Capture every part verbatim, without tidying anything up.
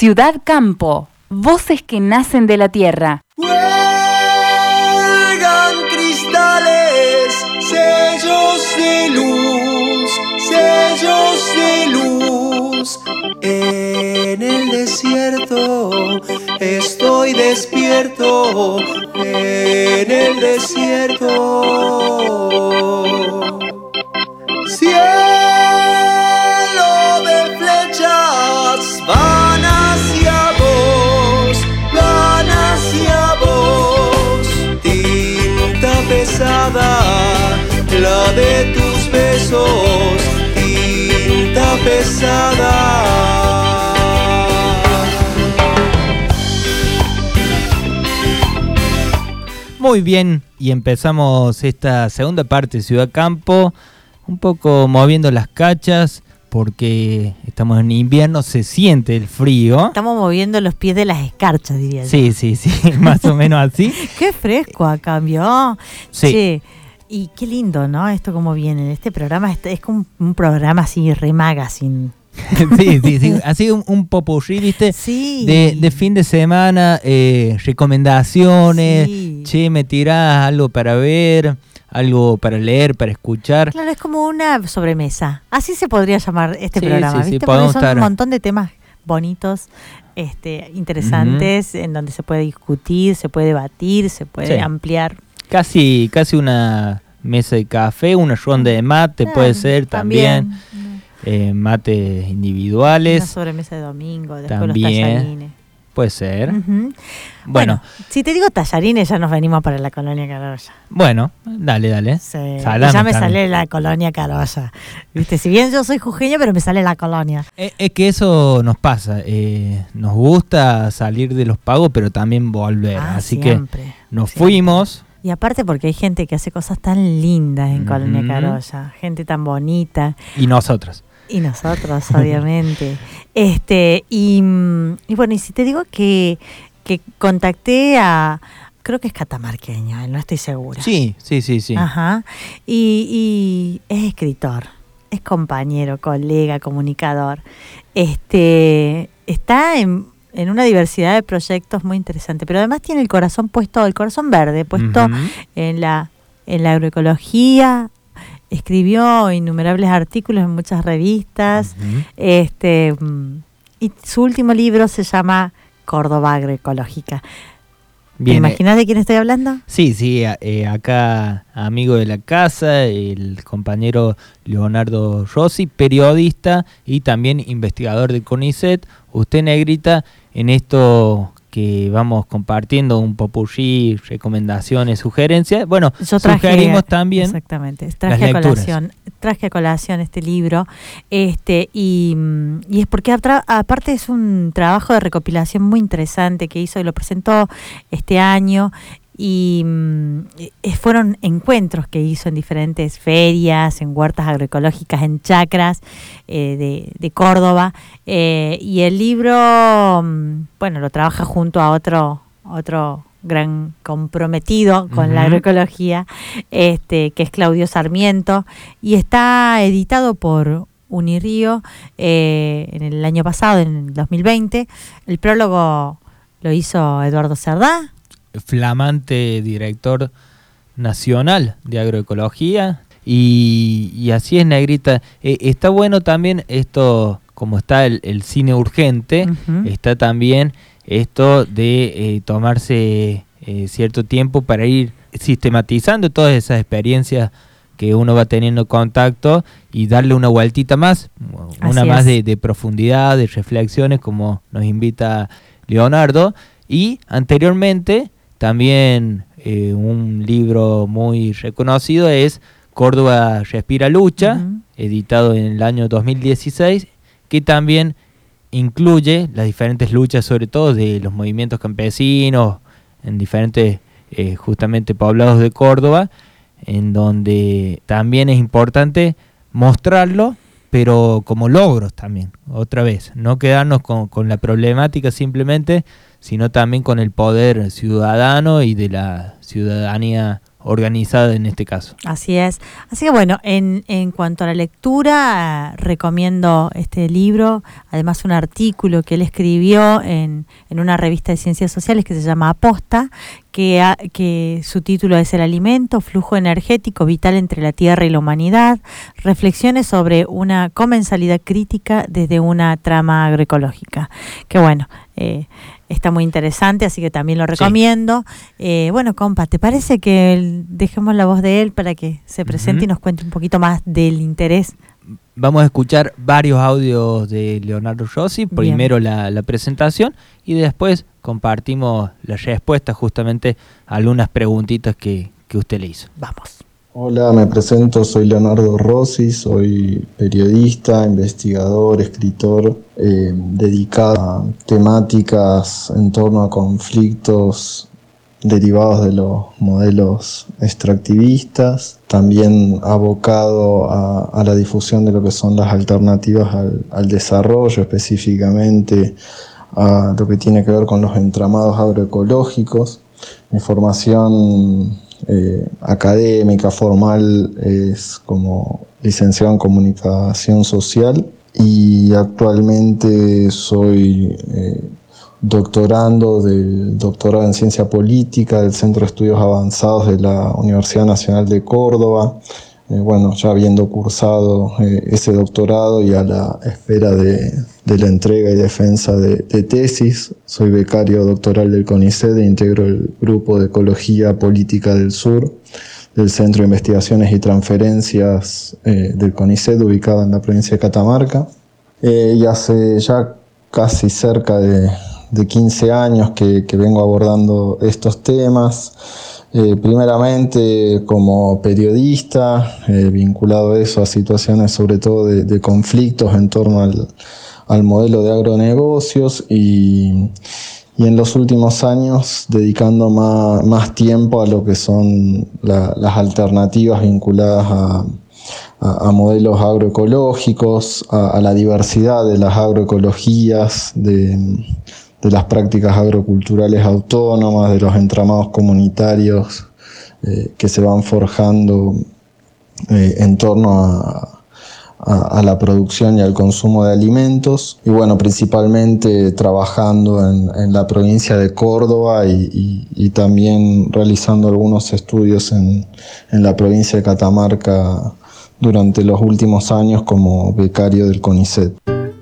Ciudad Campo, voces que nacen de la tierra. Huelgan cristales, sellos de luz, sellos de luz. En el desierto estoy despierto, en el desierto. Cielo de flechas van hacia vos, van hacia vos. Tinta pesada, la de tus besos, tinta pesada. Muy bien, y empezamos esta segunda parte de Ciudad Campo, un poco moviendo las cachas, porque estamos en invierno, se siente el frío. Estamos moviendo los pies de las escarchas, diría yo. Sí, sí, sí, más o menos así. Qué fresco a cambio. Sí. Che, y qué lindo, ¿no? Esto como viene. Este programa es, es como un programa así, re magazine. Sí, sí, sí, así un, un popurrí, ¿viste? Sí. De, de fin de semana, eh, recomendaciones, Sí. che, me tirás algo para ver, algo para leer, para escuchar. Claro, es como una sobremesa. Así se podría llamar este Sí, programa, sí, sí, ¿viste? podemos Porque son estar- un montón de temas bonitos, este, interesantes, en donde se puede discutir, se puede debatir, se puede Sí. ampliar. Casi, casi una mesa de café, una ronda de mate Claro, puede ser también, también. eh, mates Una individuales, sobremesa de domingo, después también. los tallarines. puede ser. Ujú. Bueno, Bueno, si te digo tallarines, ya nos venimos para la colonia Carolla. bueno, dale, dale. Sí, Salame ya me también. sale la colonia Carolla. Viste, si bien yo soy jujeña, pero me sale la colonia. Es, es que eso nos pasa, eh, nos gusta salir de los pagos, pero también volver, Ah, así siempre, que nos siempre. fuimos. Y aparte porque hay gente que hace cosas tan lindas en Colonia Ujú. Carolla, gente tan bonita. Y nosotros. Y nosotros, obviamente. este y, mm, y bueno, y si te digo que, que contacté a, creo que es catamarqueño, no estoy segura. Sí, sí, sí, sí. Ajá. Y, y es escritor, es compañero, colega, comunicador. Este está en, en una diversidad de proyectos muy interesante, pero además tiene el corazón puesto, el corazón verde, puesto Ujú. en la, en la agroecología. Escribió innumerables artículos en muchas revistas. Ujú. Este mm, y su último libro se llama Córdoba Agroecológica. ¿Te Bien, eh, imaginas de quién estoy hablando? Sí, sí, a- eh, acá amigo de la casa, el compañero Leonardo Rossi, periodista y también investigador de CONICET. Usted, Negrita, en esto que vamos compartiendo un popurrí, recomendaciones, sugerencias, bueno, Yo traje, sugerimos también exactamente, traje a las lecturas. colación, traje a colación este libro, este y, mm, y es porque atra- aparte es un trabajo de recopilación muy interesante que hizo y lo presentó este año. Y mm, eh, fueron encuentros que hizo en diferentes ferias, en huertas agroecológicas, en chacras eh, de, de Córdoba. Eh, y el libro, mm, bueno, lo trabaja junto a otro, otro gran comprometido con Ujú. la agroecología, este, que es Claudio Sarmiento, y está editado por Unirío eh, en el año pasado, en el dos mil veinte. El prólogo lo hizo Eduardo Cerdá. Flamante director nacional de agroecología y, y así es, Negrita. Eh, está bueno también esto, como está el, el cine urgente, Ujú. está también esto de eh, tomarse eh, cierto tiempo para ir sistematizando todas esas experiencias que uno va teniendo contacto y darle una vueltita más, una Así más es. de, de profundidad, de reflexiones, como nos invita Leonardo. Y anteriormente también eh, un libro muy reconocido es Córdoba Respira Lucha, Ujú. editado en el año dos mil dieciséis, que también incluye las diferentes luchas, sobre todo de los movimientos campesinos en diferentes eh, justamente poblados de Córdoba, en donde también es importante mostrarlo, pero como logros también, otra vez, no quedarnos con, con la problemática simplemente, sino también con el poder ciudadano y de la ciudadanía organizada en este caso. Así es. Así que bueno, en, en cuanto a la lectura, recomiendo este libro, además un artículo que él escribió en, en una revista de ciencias sociales que se llama Aposta, que, ha, que su título es El alimento, flujo energético vital entre la tierra y la humanidad, reflexiones sobre una comensalidad crítica desde una trama agroecológica. Que bueno, eh, está muy interesante, así que también lo recomiendo. Sí. Eh, bueno, compa, ¿te parece que el, dejemos la voz de él para que se presente uh-huh. y nos cuente un poquito más del interés? Vamos a escuchar varios audios de Leonardo Rossi, primero la, la presentación y después compartimos las respuestas justamente a algunas preguntitas que, que usted le hizo. Vamos. Hola, me presento, soy Leonardo Rossi, soy periodista, investigador, escritor, eh, dedicado a temáticas en torno a conflictos derivados de los modelos extractivistas, también abocado a, a la difusión de lo que son las alternativas al, al desarrollo, específicamente a lo que tiene que ver con los entramados agroecológicos. Mi formación Eh, académica, formal, es como licenciado en comunicación social y actualmente soy eh, doctorando del doctorado en ciencia política del Centro de Estudios Avanzados de la Universidad Nacional de Córdoba. Eh, bueno, ya habiendo cursado eh, ese doctorado y a la espera de, de la entrega y defensa de, de tesis, soy becario doctoral del CONICET e integro el Grupo de Ecología Política del Sur del Centro de Investigaciones y Transferencias eh, del CONICET, ubicado en la provincia de Catamarca. Eh, y hace ya casi cerca de, de quince años que, que vengo abordando estos temas. Eh, primeramente como periodista, eh, vinculado a eso, a situaciones sobre todo de, de conflictos en torno al, al modelo de agronegocios y, y en los últimos años dedicando más, más tiempo a lo que son la, las alternativas vinculadas a, a, a modelos agroecológicos, a, a la diversidad de las agroecologías, de... de las prácticas agroculturales autónomas, de los entramados comunitarios eh, que se van forjando eh, en torno a, a, a la producción y al consumo de alimentos. Y bueno, principalmente trabajando en, en la provincia de Córdoba y, y, y también realizando algunos estudios en, en la provincia de Catamarca durante los últimos años como becario del CONICET.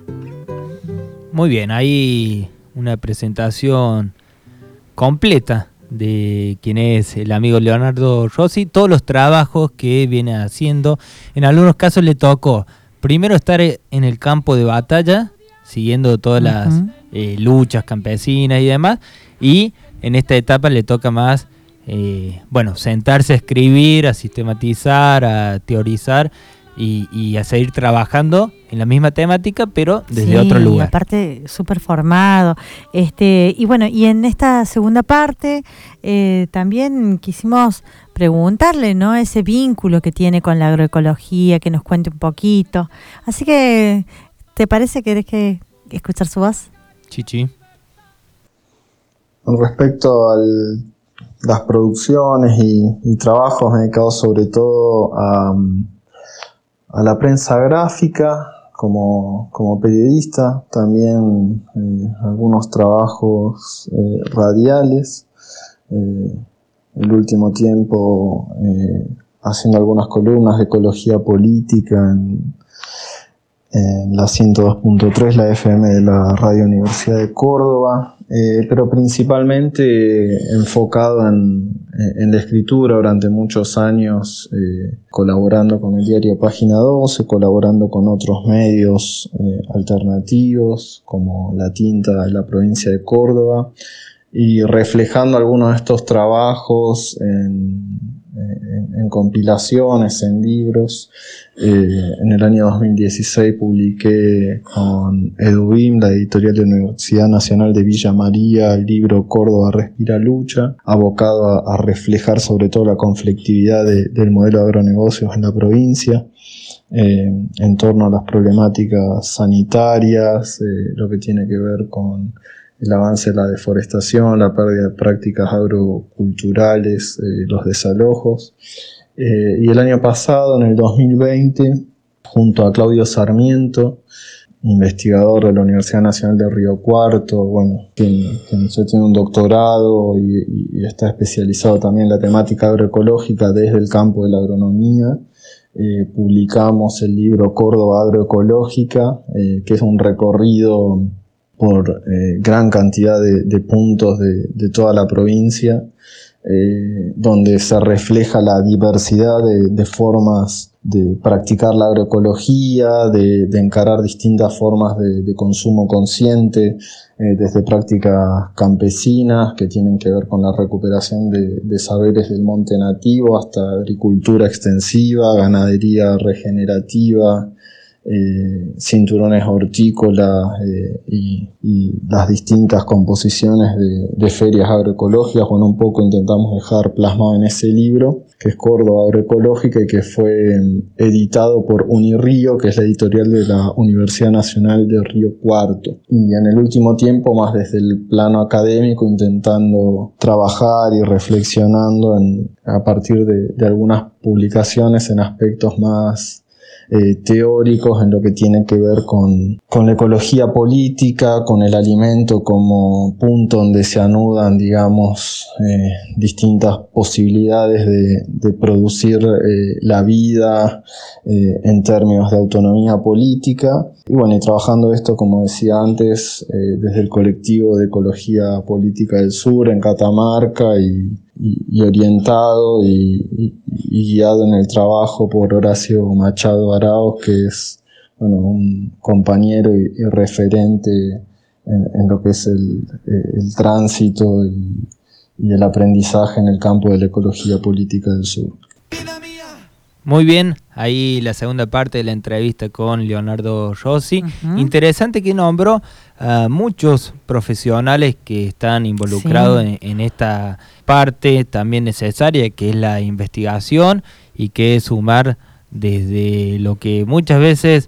Muy bien, ahí una presentación completa de quién es el amigo Leonardo Rossi, todos los trabajos que viene haciendo. En algunos casos le tocó primero estar en el campo de batalla, siguiendo todas uh-huh. las eh, luchas campesinas y demás, y en esta etapa le toca más, eh, bueno, sentarse a escribir, a sistematizar, a teorizar y, y a seguir trabajando en la misma temática, pero desde sí, otro lugar. Aparte, súper formado. Este, y bueno, y en esta segunda parte eh, también quisimos preguntarle, ¿no? Ese vínculo que tiene con la agroecología, que nos cuente un poquito. Así que, ¿te parece que querés que escuchar su voz? Chichi. Con respecto a las producciones y, y trabajos dedicados sobre todo a, a la prensa gráfica, Como, como periodista, también eh, algunos trabajos eh, radiales, eh, el último tiempo eh, haciendo algunas columnas de ecología política en, en la ciento dos punto tres, la F M de la Radio Universidad de Córdoba, eh, pero principalmente enfocado en, en la escritura durante muchos años, eh, colaborando con el diario Página doce, colaborando con otros medios eh, alternativos como La Tinta de la provincia de Córdoba y reflejando algunos de estos trabajos en, en, en compilaciones, en libros. Eh, en el año dos mil dieciséis publiqué con EduBIM, la editorial de la Universidad Nacional de Villa María, el libro Córdoba Respira Lucha, abocado a, a reflejar sobre todo la conflictividad de, del modelo de agronegocios en la provincia, eh, en torno a las problemáticas sanitarias, eh, lo que tiene que ver con el avance de la deforestación, la pérdida de prácticas agroculturales, eh, los desalojos. Eh, y el año pasado, en el dos mil veinte, junto a Claudio Sarmiento, investigador de la Universidad Nacional de Río Cuarto, bueno, quien, quien ya tiene un doctorado y, y está especializado también en la temática agroecológica desde el campo de la agronomía, eh, publicamos el libro Córdoba Agroecológica, eh, que es un recorrido por eh, gran cantidad de, de puntos de, de toda la provincia, eh, donde se refleja la diversidad de, de formas de practicar la agroecología, de, de encarar distintas formas de, de consumo consciente, eh, desde prácticas campesinas que tienen que ver con la recuperación de, de saberes del monte nativo, hasta agricultura extensiva, ganadería regenerativa, eh, cinturones hortícolas eh, y, y las distintas composiciones de, de ferias agroecológicas. Bueno, un poco intentamos dejar plasmado en ese libro, que es Córdoba Agroecológica y que fue editado por Unirío, que es la editorial de la Universidad Nacional de Río Cuarto. Y en el último tiempo, más desde el plano académico, intentando trabajar y reflexionando en, a partir de, de algunas publicaciones en aspectos más Eh, teóricos en lo que tiene que ver con, con la ecología política, con el alimento como punto donde se anudan, digamos, eh, distintas posibilidades de, de producir eh, la vida eh, en términos de autonomía política. Y bueno, y trabajando esto, como decía antes, eh, desde el colectivo de Ecología Política del Sur en Catamarca y Y, y orientado y, y, y guiado en el trabajo por Horacio Machado Arauz, que es, bueno, un compañero y, y referente en, en lo que es el, el tránsito y, y el aprendizaje en el campo de la ecología política del sur. Muy bien, ahí la segunda parte de la entrevista con Leonardo Rossi. Uh-huh. Interesante que nombró a muchos profesionales que están involucrados sí. en, en esta parte también necesaria, que es la investigación, y que es sumar desde lo que muchas veces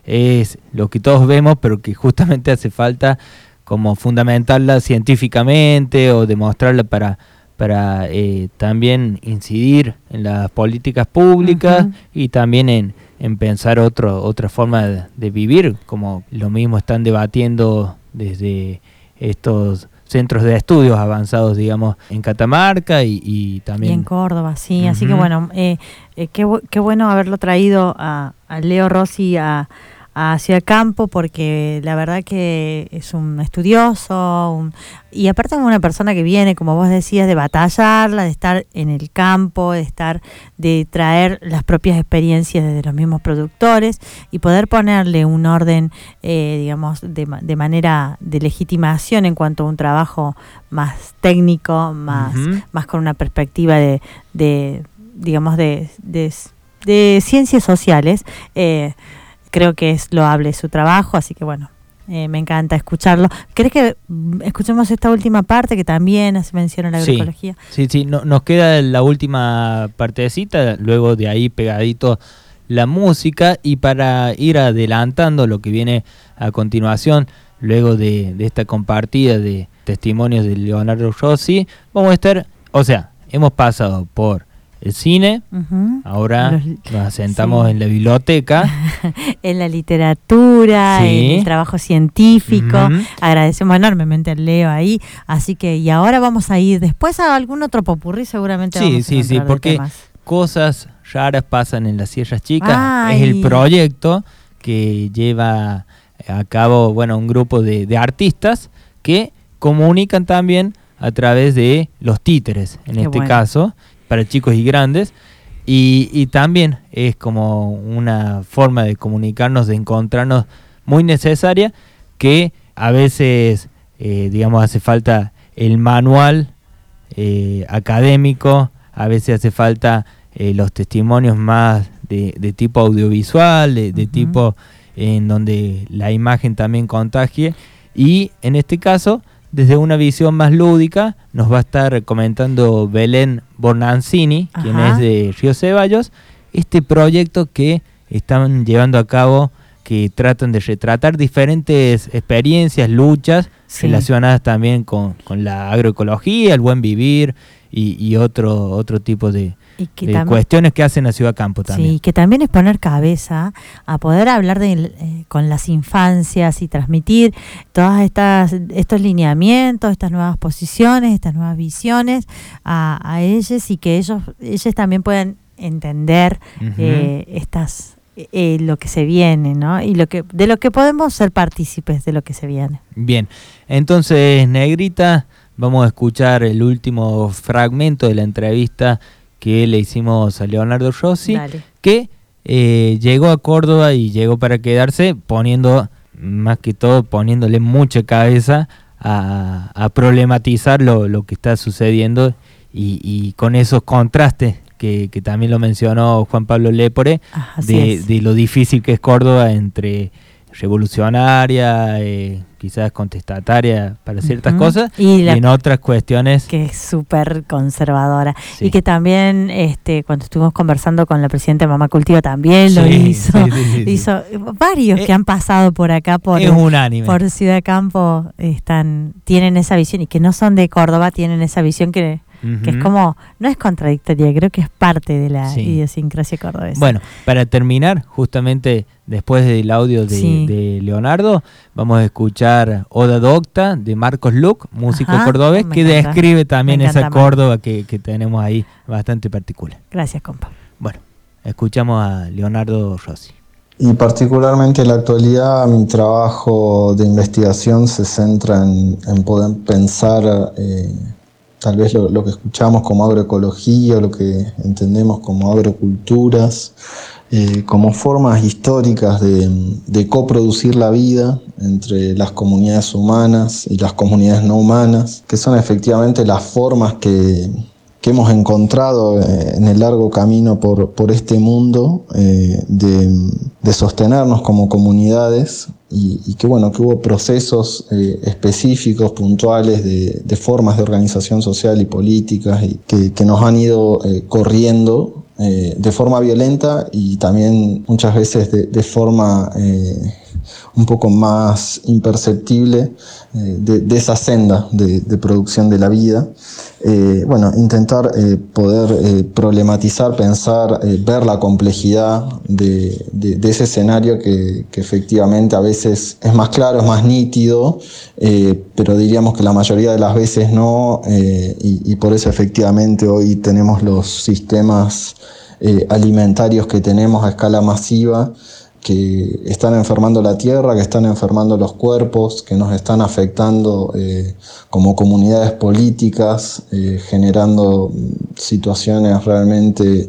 es lo que todos vemos, pero que justamente hace falta como fundamentarla científicamente o demostrarla para... para eh, también incidir en las políticas públicas uh-huh. y también en, en pensar otro, otra forma de, de vivir, como lo mismo están debatiendo desde estos centros de estudios avanzados, digamos, en Catamarca y, y también... Y en Córdoba, sí, uh-huh. Así que bueno, eh, eh, qué, qué bueno haberlo traído a, a Leo Rossi a... hacia el campo, porque la verdad que es un estudioso un, y aparte una persona que viene, como vos decías, de batallarla, de estar en el campo, de estar, de traer las propias experiencias de los mismos productores y poder ponerle un orden, eh, digamos, de, de manera de legitimación en cuanto a un trabajo más técnico, más, uh-huh. más con una perspectiva de, de digamos, de, de, de ciencias sociales. Eh, Creo que es loable su trabajo, así que bueno, eh, me encanta escucharlo. ¿Querés que escuchemos esta última parte que también hace mención a la agroecología? Sí, sí, sí. No, nos queda la última partecita, luego de ahí pegadito la música, y para ir adelantando lo que viene a continuación, luego de, de esta compartida de testimonios de Leonardo Rossi, vamos a estar, o sea, hemos pasado por el cine, uh-huh. ahora Los, nos asentamos sí. en la biblioteca. En la literatura, sí. en el trabajo científico. Uh-huh. Agradecemos enormemente al Leo ahí. Así que, y ahora vamos a ir después a algún otro popurrí, seguramente. Sí, vamos sí, a sí, porque temas. Cosas raras pasan en las Sierras Chicas. Ay. Es el proyecto que lleva a cabo, bueno, un grupo de, de artistas que comunican también a través de los títeres, en Qué este bueno. caso, para chicos y grandes, y, y también es como una forma de comunicarnos, de encontrarnos muy necesaria, que a veces, eh, digamos, hace falta el manual eh, académico, a veces hace falta eh, los testimonios más de, de tipo audiovisual, de, de uh-huh. tipo en donde la imagen también contagie, y en este caso, desde una visión más lúdica, nos va a estar comentando Belén Bonancini, quien es de Río Ceballos, este proyecto que están llevando a cabo que tratan de retratar diferentes experiencias, luchas Sí. relacionadas también con, con la agroecología, el buen vivir y, y otro otro tipo de, Y que de también- cuestiones que hacen a Ciudad Campo también. Sí, que también es poner cabeza a poder hablar de, eh, con las infancias y transmitir todas estas estos lineamientos, estas nuevas posiciones, estas nuevas visiones a, a ellos y que ellos ellos también puedan entender Ujú. eh, estas eh, lo que se viene, ¿no? Y lo que de lo que podemos ser partícipes de lo que se viene. Bien, entonces, Negrita, vamos a escuchar el último fragmento de la entrevista que le hicimos a Leonardo Rossi, Dale. que eh, llegó a Córdoba y llegó para quedarse, poniendo, más que todo, poniéndole mucha cabeza a, a problematizar lo, lo que está sucediendo y, y con esos contrastes que, que también lo mencionó Juan Pablo Lépore, Ah, así de, es. de lo difícil que es Córdoba entre revolucionaria, eh, quizás contestataria para ciertas Ujú. cosas, Y y, la- en otras cuestiones. que es súper conservadora. Sí. Y que también, este, cuando estuvimos conversando con la presidenta de Mamá Cultiva, también lo Sí, hizo. sí, sí, sí, sí. Hizo varios Eh, que han pasado por acá, por, Es unánime. por Ciudad Campo, están, tienen esa visión, y que no son de Córdoba, tienen esa visión que, que es Ujú. como, no es contradictoria, creo que es parte de la Sí. idiosincrasia cordobesa. Bueno, para terminar, justamente después del audio de, Sí. de Leonardo, vamos a escuchar Oda Docta de Marcos Luc, músico Ajá, cordobés, me que encanta. describe también Me esa encanta, Marcos. Córdoba que, que tenemos ahí, bastante particular. Gracias, compa. Bueno, escuchamos a Leonardo Rossi. Y particularmente en la actualidad mi trabajo de investigación se centra en, en poder pensar eh, tal vez lo, lo que escuchamos como agroecología, lo que entendemos como agroculturas, eh, como formas históricas de, de coproducir la vida entre las comunidades humanas y las comunidades no humanas, que son efectivamente las formas que, que hemos encontrado eh, en el largo camino por, por este mundo eh, de, de sostenernos como comunidades y, y que bueno, que hubo procesos eh, específicos, puntuales de, de formas de organización social y políticas y que, que nos han ido eh, corriendo eh, de forma violenta y también muchas veces de, de forma eh, un poco más imperceptible eh, de, de esa senda de, de producción de la vida. Eh, bueno, intentar eh, poder eh, problematizar, pensar, eh, ver la complejidad de, de, de ese escenario que, que efectivamente a veces es más claro, es más nítido, eh, pero diríamos que la mayoría de las veces no, eh, y, y por eso efectivamente hoy tenemos los sistemas eh, alimentarios que tenemos a escala masiva, que están enfermando la tierra, que están enfermando los cuerpos, que nos están afectando eh, como comunidades políticas, eh, generando situaciones realmente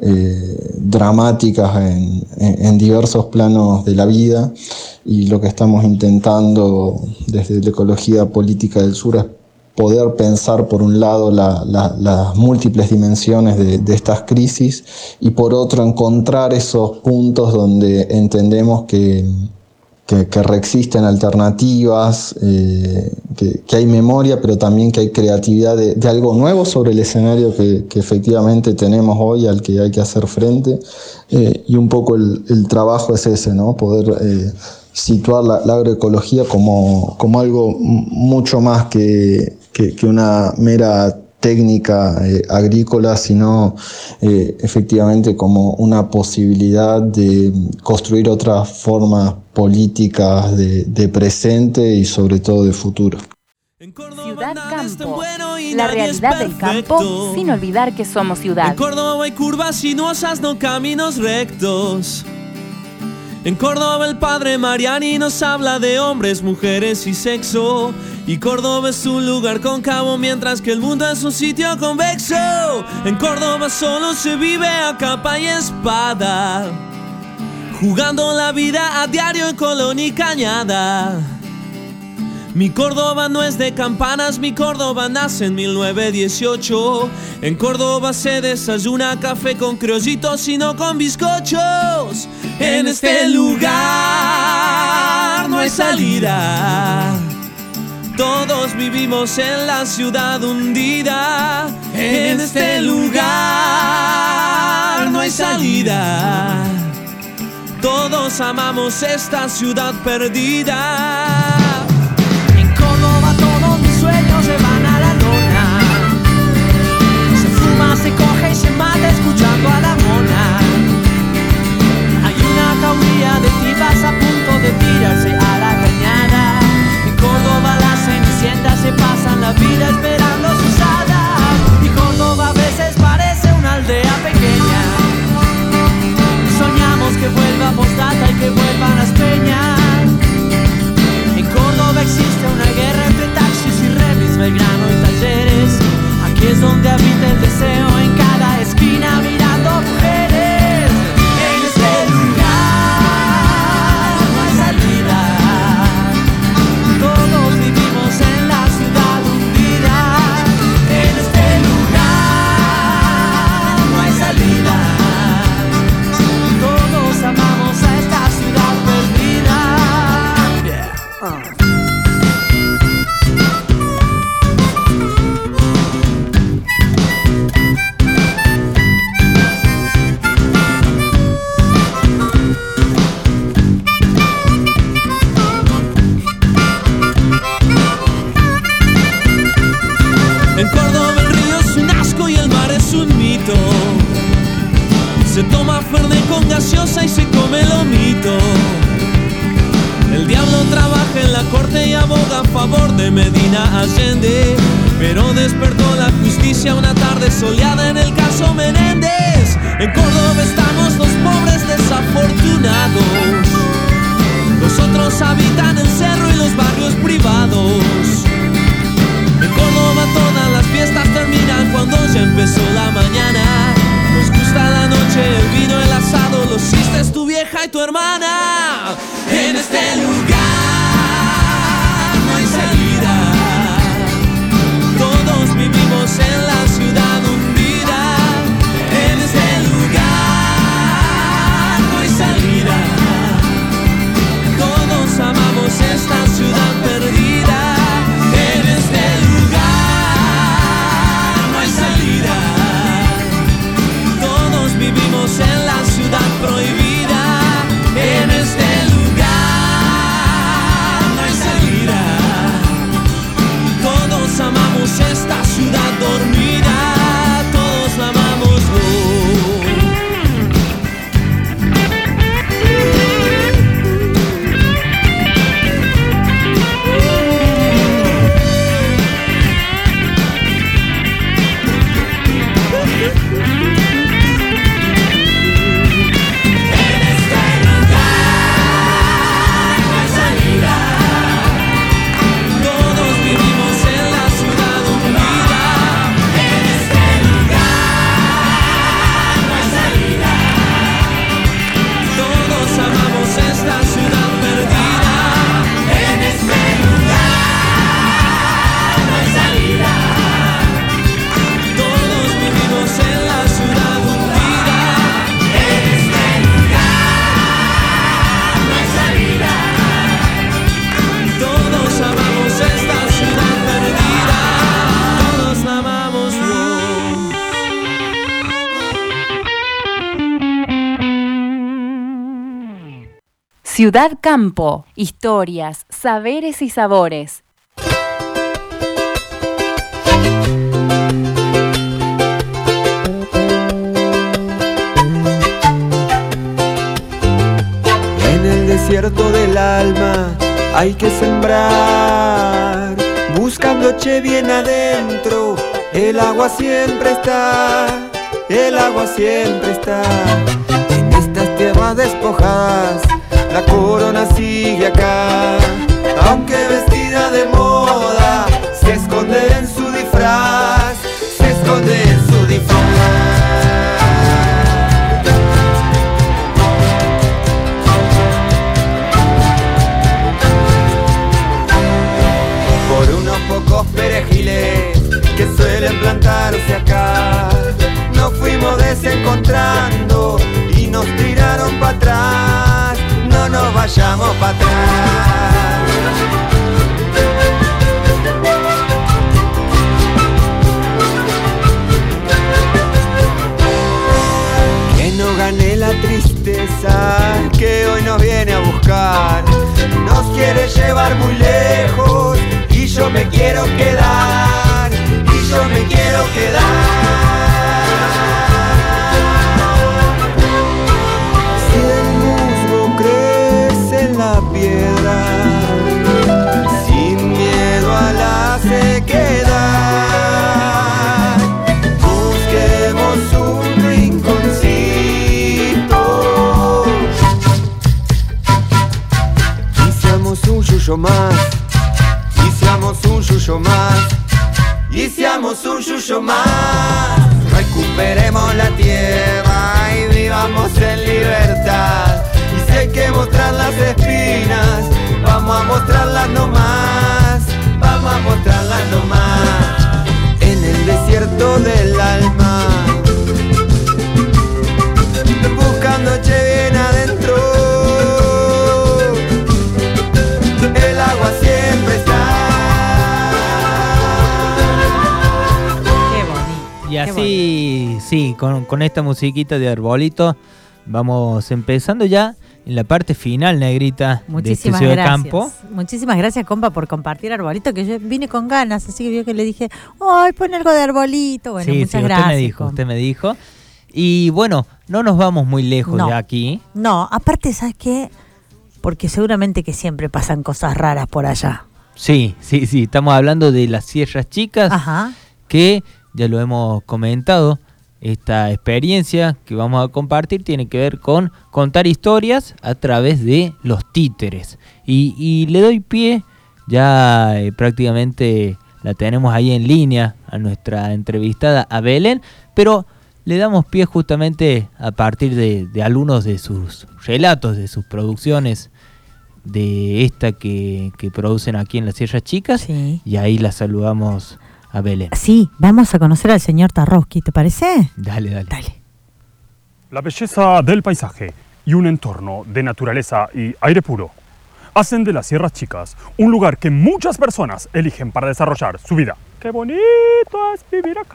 eh, dramáticas en, en, en diversos planos de la vida. Y lo que estamos intentando desde la ecología política del sur es poder pensar por un lado la, la, las múltiples dimensiones de, de estas crisis y por otro encontrar esos puntos donde entendemos que, que, que reexisten alternativas, eh, que, que hay memoria, pero también que hay creatividad de, de algo nuevo sobre el escenario que, que efectivamente tenemos hoy, al que hay que hacer frente. Eh, y un poco el, el trabajo es ese, ¿no? Poder eh, situar la, la agroecología como, como algo mucho más que, que, que una mera técnica eh, agrícola, sino eh, efectivamente como una posibilidad de construir otras formas políticas de, de presente y sobre todo de futuro. Ciudad Campo, la realidad del campo sin olvidar que somos ciudad. En Córdoba hay curvas sinuosas, no caminos rectos. En Córdoba el padre Mariani nos habla de hombres, mujeres y sexo. Y Córdoba es un lugar cóncavo mientras que el mundo es un sitio convexo. En Córdoba solo se vive a capa y espada, jugando la vida a diario en Colón y Cañada. Mi Córdoba no es de campanas, mi Córdoba nace en mil novecientos dieciocho. En Córdoba se desayuna café con criollitos y no con bizcochos. En este lugar no hay salida, todos vivimos en la ciudad hundida. En este lugar no hay salida, Todos amamos esta ciudad perdida. En Córdoba todos mis sueños se van a la lona. Se fuma, se coge y se mata escuchando a la mona. Hay una jauría de tipas a punto de tirarse a la cañada. En Córdoba las cenicientas se pasan la vida esperando sus hadas. Y Córdoba a veces parece una aldea pequeña. Soñamos que vuelva Postdata y que vuelvan las peñas. En Córdoba existe una guerra entre taxis y remis, Belgrano y Talleres. Aquí es donde habita el deseo en cada esquina mirando mujeres. En este lugar no hay salida. Todos vivimos en la ciudad hundida. En este lugar no hay salida. Todos amamos a esta ciudad perdida. Yeah. Uh. En Córdoba el río es un asco y el mar es un mito. Se toma Fernet con gaseosa y se come lomito. El diablo trabaja en la corte y aboga a favor de Medina Allende. Pero despertó la justicia una tarde soleada en el caso Menéndez. En Córdoba estamos los pobres desafortunados. Los otros habitan el cerro y los barrios privados. En Córdoba todas las fiestas terminan cuando ya empezó la mañana. Nos gusta la noche, el vino, el asado, los chistes, tu vieja y tu hermana. En este lugar no hay salida. Todos vivimos en la ciudad hundida. En este lugar no hay salida. Todos amamos esta ciudad perdida. En este lugar no hay salida. Todos vivimos en la ciudad prohibida. En este lugar no hay salida. Todos amamos esta ciudad dormida. Todos la amamos. Ciudad Campo, historias, saberes y sabores. En el desierto del alma hay que sembrar, buscando che bien adentro, el agua siempre está, el agua siempre está. En estas tierras despojadas la corona sigue acá, aunque vestida de moda, se esconde en su disfraz, se esconde en su disfraz. Por unos pocos perejiles que suelen plantarse acá, nos fuimos desencontrando y nos tiraron para atrás. No nos vayamos para atrás. Que no gane la tristeza, que quiero quedar, y yo me quiero quedar. Si el musgo crece en la piedra, sin miedo a la sequedad, busquemos un rinconcito y seamos un yuyo más, y seamos un yuyo más, y seamos un yuyo más. Recuperemos la tierra y vivamos en libertad. Y si hay que mostrar las espinas, vamos a mostrarlas nomás, vamos a mostrarlas nomás. En el desierto del alma, buscando che bien adentro, el agua siempre está. Qué bonito. Y así, sí, con, con esta musiquita de arbolito, vamos empezando ya en la parte final, Negrita, Muchísimas de este Ciudad gracias. Campo. Muchísimas gracias, compa, por compartir Arbolito, que yo vine con ganas, así que vio que le dije, ¡ay, pon algo de Arbolito! Bueno, sí, muchas sí, gracias. usted me dijo, compa. usted me dijo. Y bueno, no nos vamos muy lejos No. de aquí. No, aparte, ¿sabes qué? Porque seguramente que siempre pasan cosas raras por allá. Sí, sí, sí, estamos hablando de las Sierras Chicas, Ajá. que ya lo hemos comentado. Esta experiencia que vamos a compartir tiene que ver con contar historias a través de los títeres. Y, y le doy pie, ya eh, prácticamente la tenemos ahí en línea a nuestra entrevistada, a Belén, pero le damos pie justamente a partir de, de algunos de sus relatos, de sus producciones, de esta que, que producen aquí en las Sierras Chicas, Sí. y ahí la saludamos a Belén. Sí, vamos a conocer al señor Tarrowski, ¿te parece? Dale, dale. Dale. La belleza del paisaje y un entorno de naturaleza y aire puro hacen de las Sierras Chicas un lugar que muchas personas eligen para desarrollar su vida. ¡Qué bonito es vivir acá!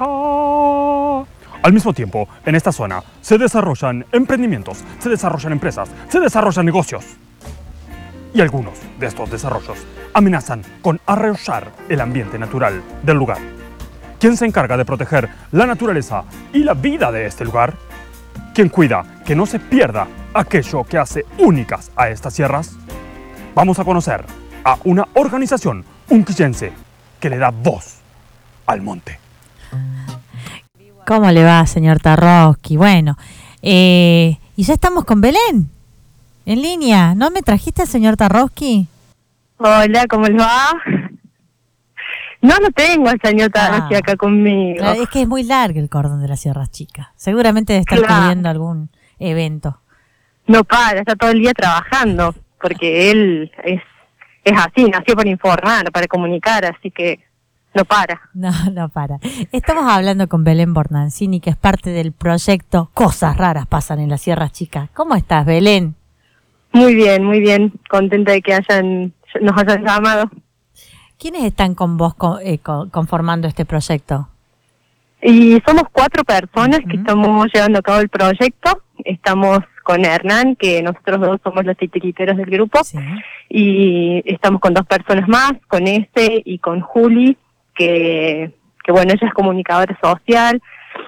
Al mismo tiempo, en esta zona se desarrollan emprendimientos, se desarrollan empresas, se desarrollan negocios. Y algunos de estos desarrollos amenazan con arrollar el ambiente natural del lugar. ¿Quién se encarga de proteger la naturaleza y la vida de este lugar? ¿Quién cuida que no se pierda aquello que hace únicas a estas sierras? Vamos a conocer a una organización unquillense que le da voz al monte. ¿Cómo le va, señor Tarrowski? Bueno, eh, y ya estamos con Belén, en línea. ¿No me trajiste al señor Tarrowski? Hola, ¿cómo les va? No, no tengo al señor Tarrowski Ah. acá conmigo. Claro, es que es muy largo el cordón de las Sierras Chicas. Seguramente debe estar Claro. cubriendo algún evento. No para, está todo el día trabajando, porque él es, es así, nació para informar, para comunicar, así que no para. No, no para. Estamos hablando con Belén Bornancini, que es parte del proyecto Cosas Raras Pasan en las Sierras Chicas. ¿Cómo estás, Belén? Muy bien, muy bien, contenta de que hayan nos hayan llamado. ¿Quiénes están con vos co- eh, co- conformando este proyecto? Y somos cuatro personas que Ujú. estamos llevando a cabo el proyecto. Estamos con Hernán, que nosotros dos somos los titiriteros del grupo, Sí. y estamos con dos personas más, con este y con Juli, que, que bueno, ella es comunicadora social,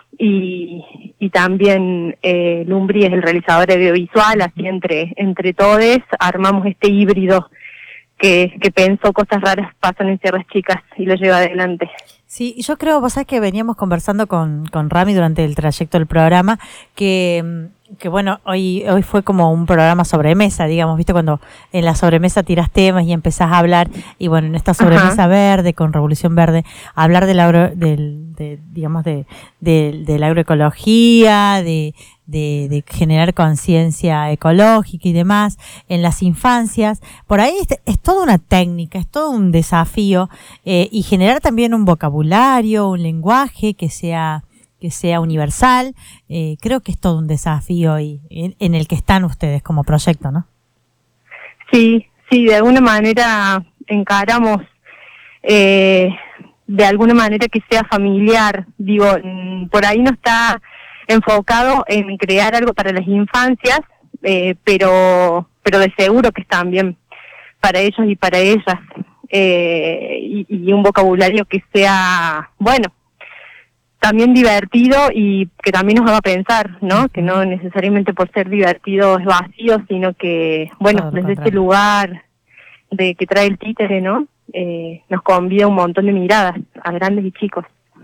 y, y también eh, Lumbri es el realizador audiovisual, así entre, entre todos armamos este híbrido que, que pensó Cosas Raras Pasan en Sierras Chicas y lo lleva adelante. Sí, yo creo, vos sabés que veníamos conversando con, con Rami durante el trayecto del programa, que, mm, que bueno, hoy hoy fue como un programa sobremesa, digamos, viste, cuando en la sobremesa tirás temas y empezás a hablar, y bueno, en esta sobremesa Ajá. verde, con Revolución Verde, hablar del agro, del, de, digamos, de, de, de la agroecología, de, de, de generar conciencia ecológica y demás en las infancias. Por ahí es, es toda una técnica, es todo un desafío, eh, y generar también un vocabulario, un lenguaje que sea que sea universal. Eh, creo que es todo un desafío y en, en el que están ustedes como proyecto, ¿no? Sí, sí, de alguna manera encaramos, eh, de alguna manera que sea familiar. Digo, mm, por ahí no está enfocado en crear algo para las infancias, eh, pero pero de seguro que es también para ellos y para ellas. eh, y, y un vocabulario que sea, bueno, también divertido y que también nos haga pensar, ¿no? Que no necesariamente por ser divertido es vacío, sino que, bueno, Todo lo desde este contrario. lugar de que trae el títere, ¿no? Eh, nos convida un montón de miradas a grandes y chicos.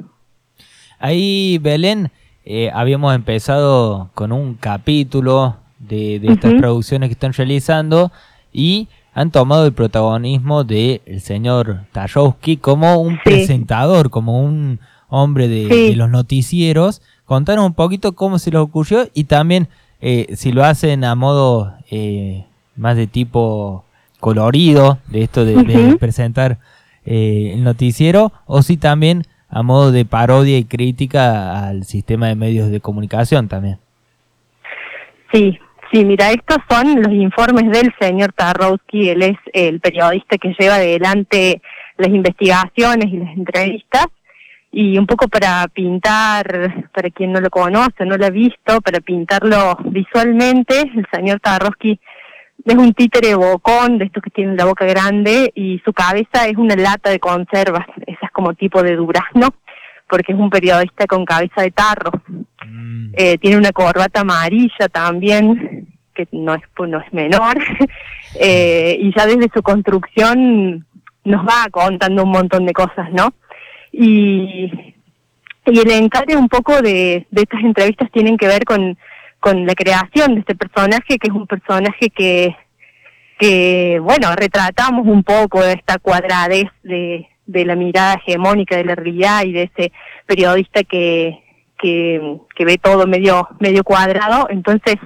Ahí, Belén, eh, habíamos empezado con un capítulo de, de estas Ujú. producciones que están realizando y han tomado el protagonismo del señor Tarrowski como un Sí. presentador, como un hombre de, Sí. de los noticieros. Contanos un poquito cómo se les ocurrió y también eh, si lo hacen a modo eh, más de tipo colorido, de esto de, de Ujú. presentar eh, el noticiero, o si también a modo de parodia y crítica al sistema de medios de comunicación también. Sí, sí, mira, estos son los informes del señor Tarrowski. Él es el periodista que lleva adelante las investigaciones y las entrevistas, y un poco para pintar, para quien no lo conoce, no lo ha visto, para pintarlo visualmente, el señor Tarrowski es un títere bocón, de estos que tienen la boca grande, y su cabeza es una lata de conservas, esa es como tipo de durazno, porque es un periodista con cabeza de tarro. Mm. Eh, tiene una corbata amarilla también, que no es, pues, no es menor, eh, y ya desde su construcción nos va contando un montón de cosas, ¿no? Y, y el encargue un poco de, de estas entrevistas tienen que ver con, con la creación de este personaje, que es un personaje que, que bueno, retratamos un poco de esta cuadradez de, de la mirada hegemónica de la realidad y de ese periodista que, que, que ve todo medio, medio cuadrado. Entonces,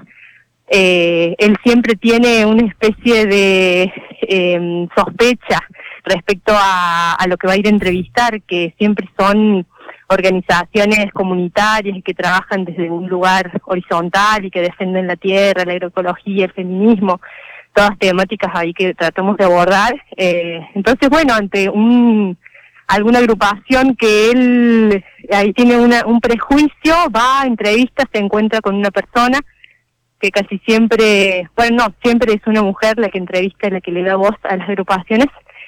eh, él siempre tiene una especie de eh, sospecha respecto a, a lo que va a ir a entrevistar, que siempre son organizaciones comunitarias y que trabajan desde un lugar horizontal y que defienden la tierra, la agroecología, el feminismo, todas temáticas ahí que tratamos de abordar. Eh, entonces, bueno, ante un alguna agrupación que él ahí tiene una, un prejuicio, va a entrevistas, se encuentra con una persona que casi siempre, bueno, no, siempre es una mujer la que entrevista, la que le da voz a las agrupaciones.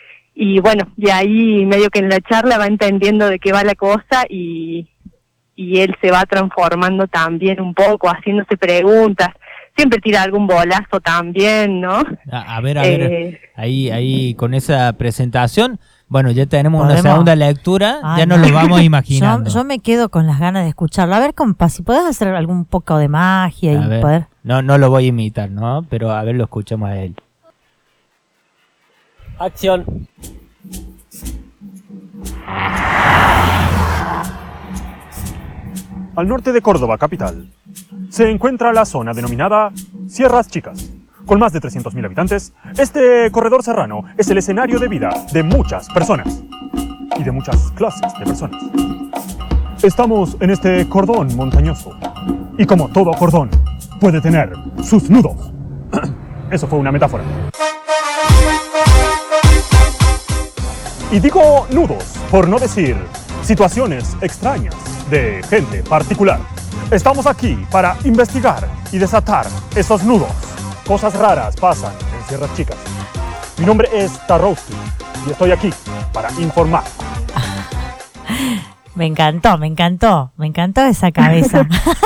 Y bueno, y ahí medio que en la charla va entendiendo de qué va la cosa y, y él se va transformando también un poco, haciéndose preguntas. Siempre tira algún bolazo también, ¿no? A, a ver, a Eh, ver, ahí, ahí con esa presentación, bueno, ya tenemos Podemos- una segunda lectura, Ay, ya nos no. lo vamos imaginando. Yo, yo me quedo con las ganas de escucharlo. A ver, compa, si podés hacer algún poco de magia A y ver, poder... no, no lo voy a imitar, ¿no? Pero a ver, lo escuchamos a él. Acción. Al norte de Córdoba, capital, se encuentra la zona denominada Sierras Chicas. Con más de trescientos mil habitantes, este corredor serrano es el escenario de vida de muchas personas y de muchas clases de personas. Estamos en este cordón montañoso y como todo cordón puede tener sus nudos. Eso fue una metáfora. Y digo nudos, por no decir situaciones extrañas de gente particular. Estamos aquí para investigar y desatar esos nudos. Cosas raras pasan en Sierras Chicas. Mi nombre es Tarrowski y estoy aquí para informar. Me encantó, me encantó, me encantó esa cabeza.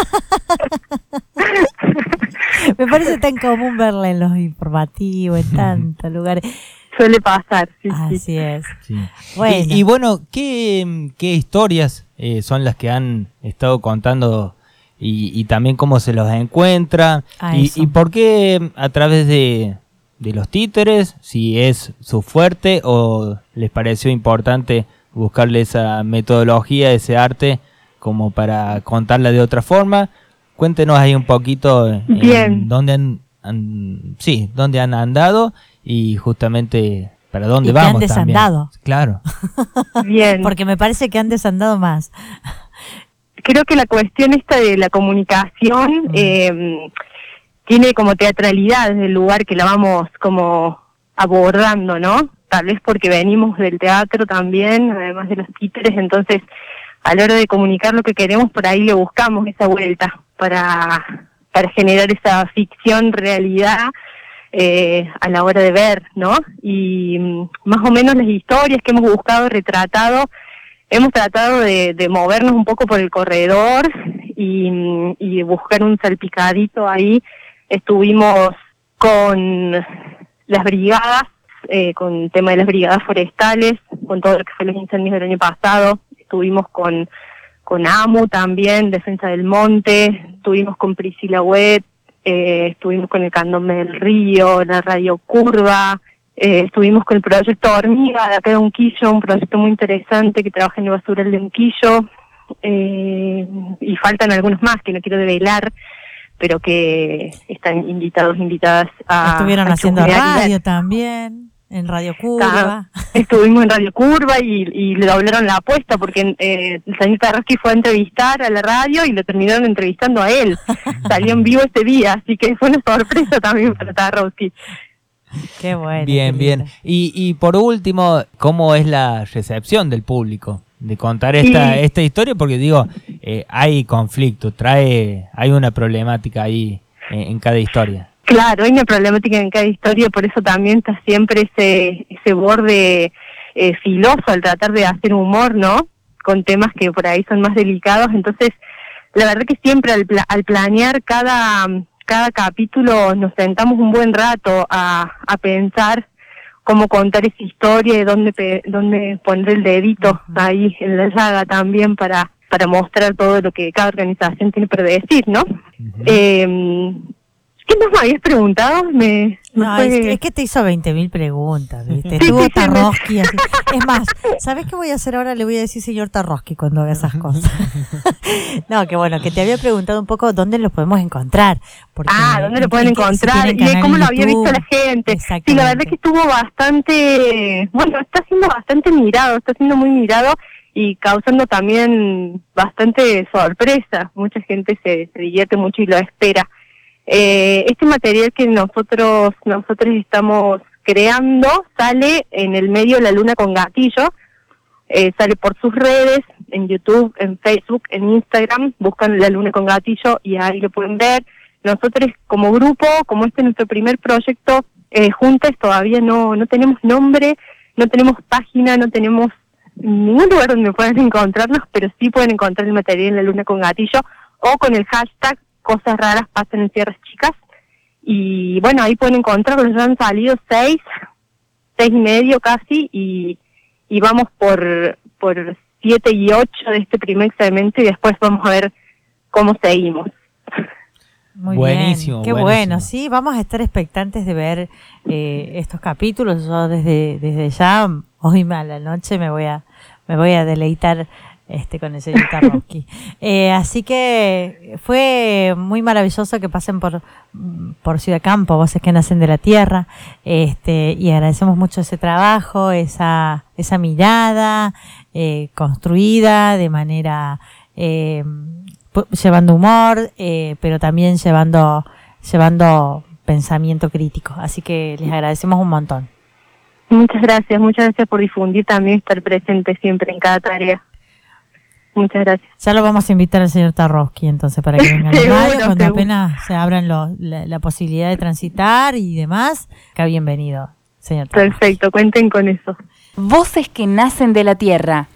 Me parece tan común verla en los informativos, en tantos lugares. Suele pasar, sí, Así sí. es. Sí. Bueno. Y, y bueno, ¿qué, qué historias eh, son las que han estado contando y, y también cómo se los encuentra? Ah, Y, eso. y por qué a través de, de los títeres, si es su fuerte o les pareció importante buscarle esa metodología, ese arte, como para contarla de otra forma? Cuéntenos ahí un poquito en Bien. dónde han, han- sí, dónde han andado y justamente para dónde Y que vamos han también. desandado. Claro. Bien. Porque me parece que han desandado más. Creo que la cuestión esta de la comunicación eh, tiene como teatralidad desde el lugar que la vamos como abordando, ¿no? Tal vez porque venimos del teatro también, además de los títeres, entonces a la hora de comunicar lo que queremos, por ahí le buscamos esa vuelta para, para generar esa ficción realidad eh, a la hora de ver, ¿no? Y mm, más o menos las historias que hemos buscado, retratado, hemos tratado de, de movernos un poco por el corredor y, y buscar un salpicadito ahí. Estuvimos con las brigadas, eh, con el tema de las brigadas forestales, con todo lo que fue los incendios del año pasado. Estuvimos con, con AMU también, Defensa del Monte, estuvimos con Priscila Wet, eh, estuvimos con el Candombe del Río, la Radio Curva, eh, estuvimos con el proyecto Hormiga de acá de Unquillo, un proyecto muy interesante que trabaja en el basural de Unquillo, eh, y faltan algunos más que no quiero develar, pero que están invitados, invitadas a... Estuvieron a haciendo chusmear. radio también, en Radio Curva. Estuvimos en Radio Curva y, y le doblaron la apuesta porque eh, el señor Tarrosky fue a entrevistar a la radio y lo terminaron entrevistando a él. Salió en vivo ese día, así que fue una sorpresa también para Tarrosky. Qué bueno. Bien, bien. Y, y por último, ¿cómo es la recepción del público de contar esta, Sí. esta historia? Porque digo, eh, hay conflicto, trae, hay una problemática ahí en, en cada historia. Claro, hay una problemática en cada historia, por eso también está siempre ese ese borde eh, filoso al tratar de hacer humor, ¿no? Con temas que por ahí son más delicados. Entonces, la verdad que siempre al, pla- al planear cada cada capítulo nos sentamos un buen rato a, a pensar cómo contar esa historia y dónde, pe- dónde poner el dedito ahí en la llaga también para, para mostrar todo lo que cada organización tiene para decir, ¿no? Ujú. Eh, ¿Qué más me habías preguntado? Me, me No, fue- es, es que te hizo veinte mil preguntas, ¿viste? Sí, Estuvo sí, sí, me- Tarrosky así. Es más, ¿sabés qué voy a hacer ahora? Le voy a decir señor Tarrosky cuando haga esas cosas. No, que bueno, que te había preguntado un poco dónde los podemos encontrar. Porque Ah, ¿dónde lo en- pueden en qué- si encontrar? tienen Y de canal cómo en lo había visto YouTube. la gente. Sí, Exactamente. la verdad que estuvo bastante, bueno, está siendo bastante mirado, está siendo muy mirado y causando también bastante sorpresa. Mucha gente se, se divierte mucho y lo espera. Eh, este material que nosotros nosotros estamos creando sale en el medio de La Luna con Gatillo, eh, sale por sus redes, en YouTube, en Facebook, en Instagram, buscan La Luna con Gatillo y ahí lo pueden ver. Nosotros como grupo, como este es nuestro primer proyecto, eh, juntas todavía no, no tenemos nombre, no tenemos página, no tenemos ningún lugar donde puedan encontrarnos, pero sí pueden encontrar el material en La Luna con Gatillo o con el hashtag Cosas Raras Pasan en Sierras Chicas. Y bueno, ahí pueden encontrarlos, ya han salido seis, seis y medio casi, y, y vamos por, por siete y ocho de este primer segmento y después vamos a ver cómo seguimos. Muy Buenísimo, bien. Qué buenísimo. bueno, sí, vamos a estar expectantes de ver eh, estos capítulos. Yo desde desde ya, hoy a la noche me voy a me voy a deleitar este con el señor Tarrosky. eh, así que fue muy maravilloso que pasen por por Ciudad Campo, voces que nacen de la tierra, este y agradecemos mucho ese trabajo, esa esa mirada eh, construida de manera eh, llevando humor, eh, pero también llevando llevando pensamiento crítico. Así que les agradecemos un montón. Muchas gracias, muchas gracias por difundir también, estar presente siempre en cada tarea. Muchas gracias. Ya lo vamos a invitar al señor Tarrosky entonces para que venga a la Seguro, radio cuando seguro. apenas se abran los, la, la posibilidad de transitar y demás. Que bienvenido, señor Tarrosky. Perfecto, cuenten con eso. Voces que nacen de la tierra.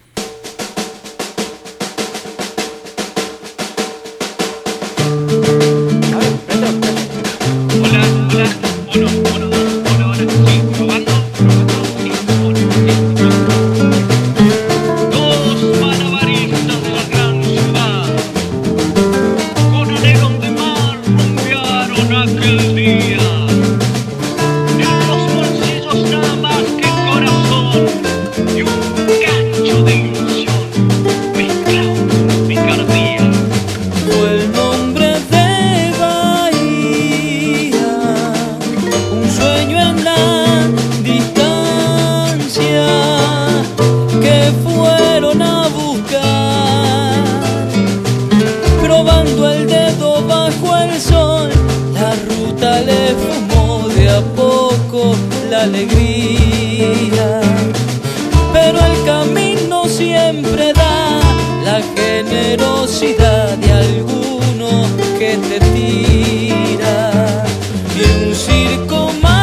Dos malabaristas de la gran ciudad, con anhelos de mar, rumbearon aquel día. En los bolsillos nada más que corazón y un cacho de ilusión mezclado con picardía. Fue el nombre de Bahía, un sueño en la distancia que fueron a buscar, probando el dedo bajo el sol. La ruta le fumó de a poco la alegría, pero el camino siempre da la generosidad de alguno que te tira, y un circo más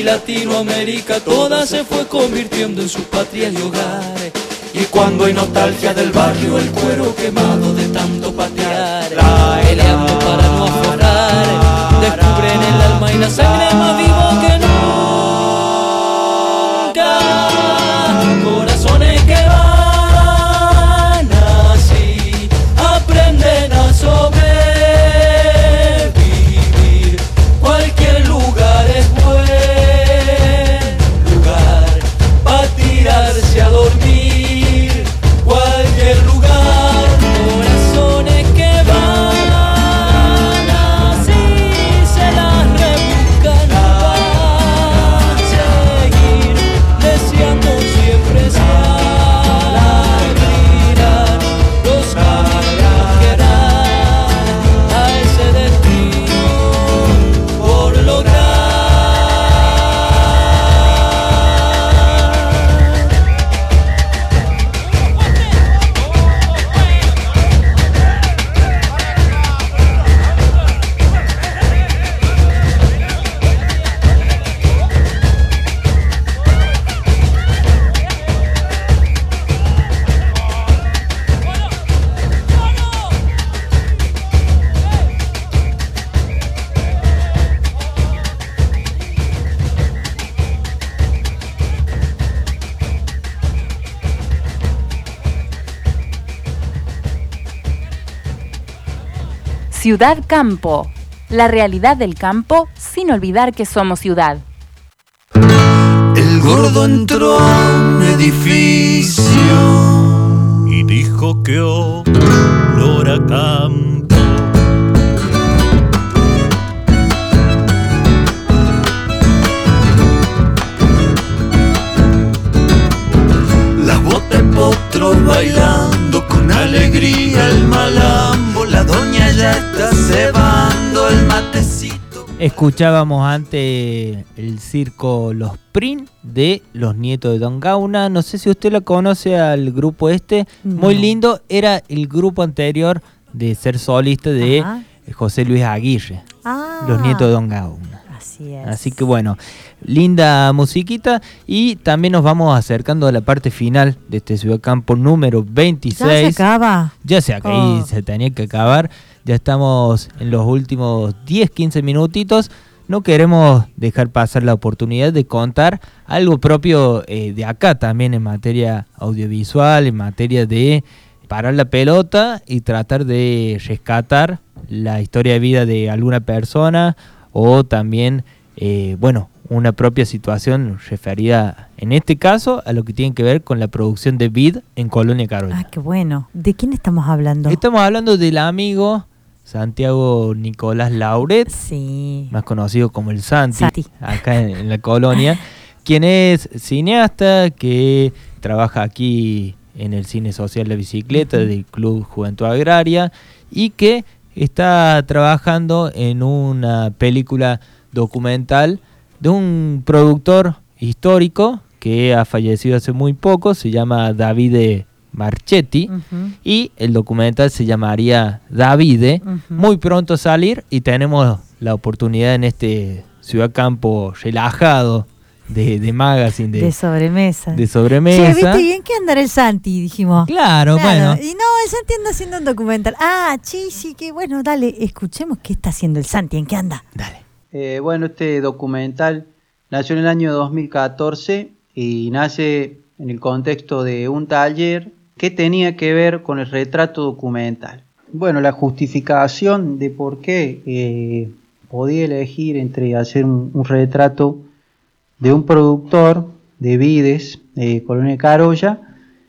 Latinoamérica toda se fue convirtiendo en sus patrias y hogares. Y cuando hay nostalgia del barrio, el cuero quemado de tanto patear, peleando para no aflojar, descubren el alma y la sangre más vivo que nunca. Corazones que van así, aprenden a sobrevivir. Cualquier lugar es buen lugar para tirarse a dormir. Cualquier lugar, corazones que van así, se las rebuscan para seguir deseando siempre estar, mirar los caminos que dan a ese destino por lograr. Ciudad Campo. La realidad del campo sin olvidar que somos ciudad. El gordo entró a un edificio Y dijo que olor a campo. las botas potros bailando con alegría el malambo. La doña ya está cebando el matecito. Escuchábamos antes el circo Los Prin de Los Nietos de Don Gauna. No sé si usted lo conoce al grupo este. No. Muy lindo. Era el grupo anterior de ser solista de Ajá. José Luis Aguirre. Ah. Los Nietos de Don Gauna. Así es. Así que bueno, linda musiquita. Y también nos vamos acercando a la parte final de este Ciudad Campo número veintiséis. Ya se acaba. Ya se acaba. Oh. Y se tenía que acabar. Ya estamos en los últimos diez, quince minutitos. No queremos dejar pasar la oportunidad de contar algo propio eh, de acá también en materia audiovisual, en materia de parar la pelota y tratar de rescatar la historia de vida de alguna persona o también, eh, bueno, una propia situación referida, en este caso, a lo que tiene que ver con la producción de vid en Colonia Carolla. Ah, qué bueno. ¿De quién estamos hablando? Estamos hablando del amigo Santiago Nicolás Lauret, sí. más conocido como el Santi, Santi. acá en, en la colonia, quien es cineasta, que trabaja aquí en el Cine Social La Bicicleta, uh-huh. del Club Juventud Agraria, y que está trabajando en una película documental de un productor histórico que ha fallecido hace muy poco, se llama Davide Marchetti, uh-huh. y el documental se llamaría Davide. Uh-huh. Muy pronto a salir y tenemos la oportunidad en este Ciudad Campo relajado de, de magazine, de, de sobremesa. De sobremesa. Sí, ¿viste? ¿Y en qué andará el Santi? Dijimos. Claro, claro, bueno. Y no, el Santi anda haciendo un documental. Ah, sí, sí, que bueno, dale, escuchemos qué está haciendo el Santi, ¿en qué anda? Dale. Eh, bueno, este documental nació en el año dos mil catorce y nace en el contexto de un taller que tenía que ver con el retrato documental. Bueno, la justificación de por qué eh, podía elegir entre hacer un, un retrato de un productor de vides de Colonia Carolla,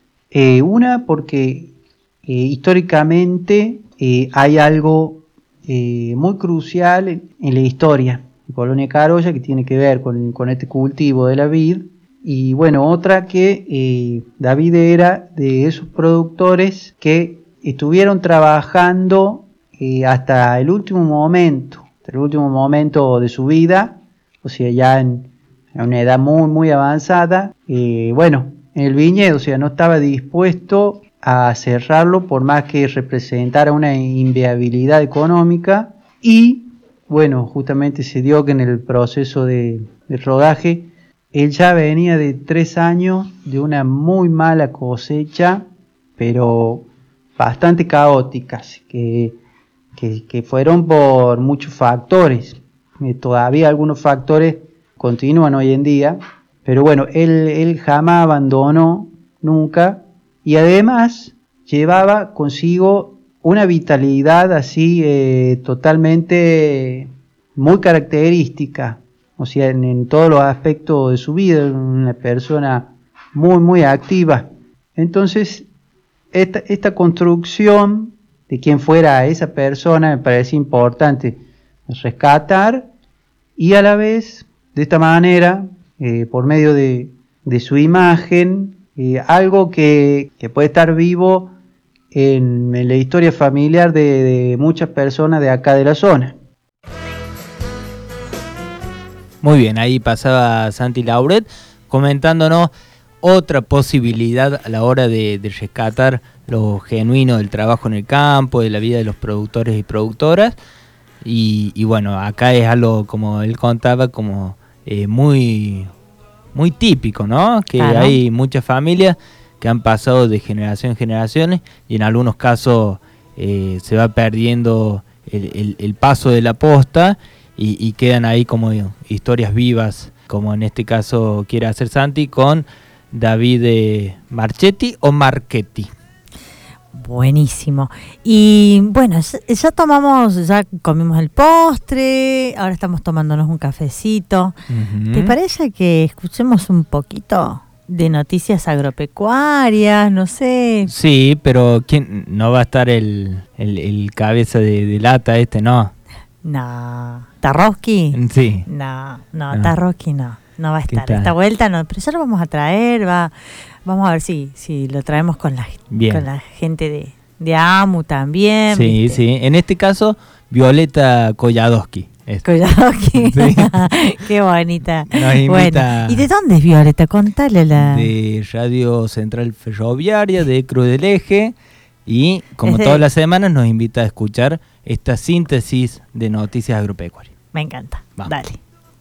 eh, una porque eh, históricamente eh, hay algo eh, muy crucial en, en la historia de Colonia Carolla que tiene que ver con, con este cultivo de la vid. Y bueno, otra que eh, David era de esos productores que estuvieron trabajando eh, hasta el último momento, hasta el último momento de su vida, o sea, ya en, en una edad muy, muy avanzada. Eh, bueno, en el viñedo, o sea, no estaba dispuesto a cerrarlo por más que representara una inviabilidad económica. Y bueno, justamente se dio que en el proceso de del rodaje, él ya venía de tres años de una muy mala cosecha, pero bastante caóticas, que, que, que fueron por muchos factores. Eh, todavía algunos factores continúan hoy en día, pero bueno, él, él jamás abandonó, nunca, y además llevaba consigo una vitalidad así eh, totalmente muy característica, o sea, en, en todos los aspectos de su vida, una persona muy, muy activa. Entonces, esta, esta construcción de quién fuera esa persona me parece importante rescatar, y a la vez, de esta manera, eh, por medio de, de su imagen, eh, algo que, que puede estar vivo en, en la historia familiar de, de muchas personas de acá de la zona. Muy bien, ahí pasaba Santi Lauret comentándonos otra posibilidad a la hora de, de rescatar lo genuino del trabajo en el campo, de la vida de los productores y productoras. Y, y bueno, acá es algo, como él contaba, como eh, muy, muy típico, ¿no? Que claro, hay muchas familias que han pasado de generación en generación, y en algunos casos eh, se va perdiendo el, el, el paso de la posta, y, y quedan ahí como historias vivas, como en este caso quiere hacer Santi con David eh, Marchetti o Marchetti. Buenísimo. Y bueno, ya, ya tomamos, ya comimos el postre, ahora estamos tomándonos un cafecito. Uh-huh. ¿Te parece que escuchemos un poquito de noticias agropecuarias? No sé. Sí, pero ¿quién no va a estar el, el, el cabeza de, de lata este, no? No. ¿Tarrowski? Sí. No, no, no. Tarrowski no. No va a estar. Esta vuelta no, pero ya lo vamos a traer, va, vamos a ver si, si lo traemos con la, con la gente de, de AMU también. Sí, ¿viste? Sí. En este caso, Violeta Kolladowski. Kolladowski. Sí. Qué bonita. Nos invita. Bueno, ¿y de dónde es Violeta? Contale la. De Radio Central Ferroviaria, de Cruz del Eje. Y como de... todas las semanas nos invita a escuchar esta síntesis de noticias agropecuarias. Me encanta. Vamos. Dale.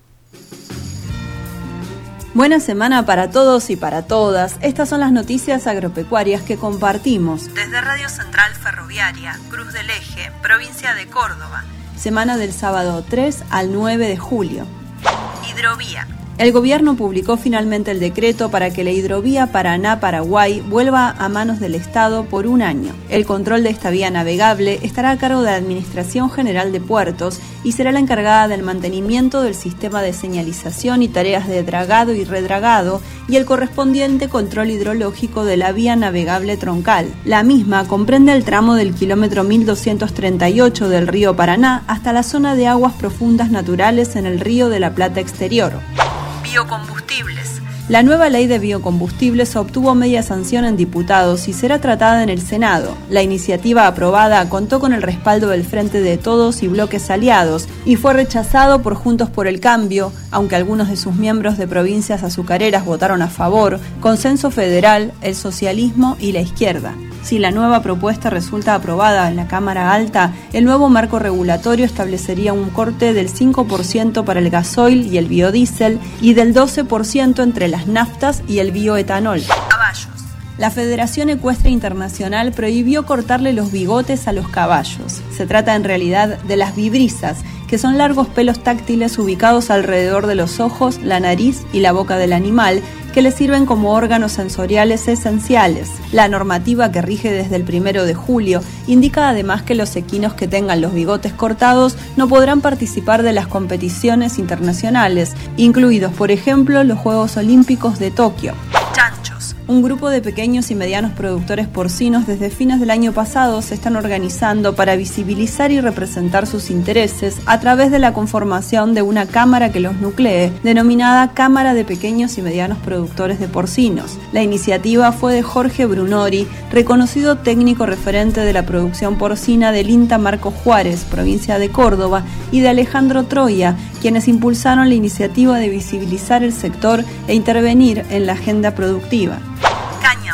Buena semana para todos y para todas. Estas son las noticias agropecuarias que compartimos desde Radio Central Ferroviaria, Cruz del Eje, provincia de Córdoba. Semana del sábado tres al nueve de julio. Hidrovía. El gobierno publicó finalmente el decreto para que la hidrovía Paraná-Paraguay vuelva a manos del Estado por un año. El control de esta vía navegable estará a cargo de la Administración General de Puertos y será la encargada del mantenimiento del sistema de señalización y tareas de dragado y redragado y el correspondiente control hidrológico de la vía navegable troncal. La misma comprende el tramo del kilómetro mil doscientos treinta y ocho del río Paraná hasta la zona de aguas profundas naturales en el río de la Plata exterior. Biocombustibles. La nueva ley de biocombustibles obtuvo media sanción en diputados y será tratada en el Senado. La iniciativa aprobada contó con el respaldo del Frente de Todos y bloques aliados y fue rechazado por Juntos por el Cambio, aunque algunos de sus miembros de provincias azucareras votaron a favor, Consenso Federal, el socialismo y la izquierda. Si la nueva propuesta resulta aprobada en la Cámara Alta, el nuevo marco regulatorio establecería un corte del cinco por ciento para el gasoil y el biodiesel y del doce por ciento entre las naftas y el bioetanol. Caballos. La Federación Ecuestre Internacional prohibió cortarle los bigotes a los caballos. Se trata en realidad de las vibrisas, que son largos pelos táctiles ubicados alrededor de los ojos, la nariz y la boca del animal, que le sirven como órganos sensoriales esenciales. La normativa que rige desde el primero de julio indica además que los equinos que tengan los bigotes cortados no podrán participar de las competiciones internacionales, incluidos por ejemplo los Juegos Olímpicos de Tokio. Chanchos. Un grupo de pequeños y medianos productores porcinos desde fines del año pasado se están organizando para visibilizar y representar sus intereses a través de la conformación de una cámara que los nuclee, denominada Cámara de Pequeños y Medianos Productores de Porcinos. La iniciativa fue de Jorge Brunori, reconocido técnico referente de la producción porcina del INTA Marco Juárez, provincia de Córdoba, y de Alejandro Troya, quienes impulsaron la iniciativa de visibilizar el sector e intervenir en la agenda productiva. Cáñamo.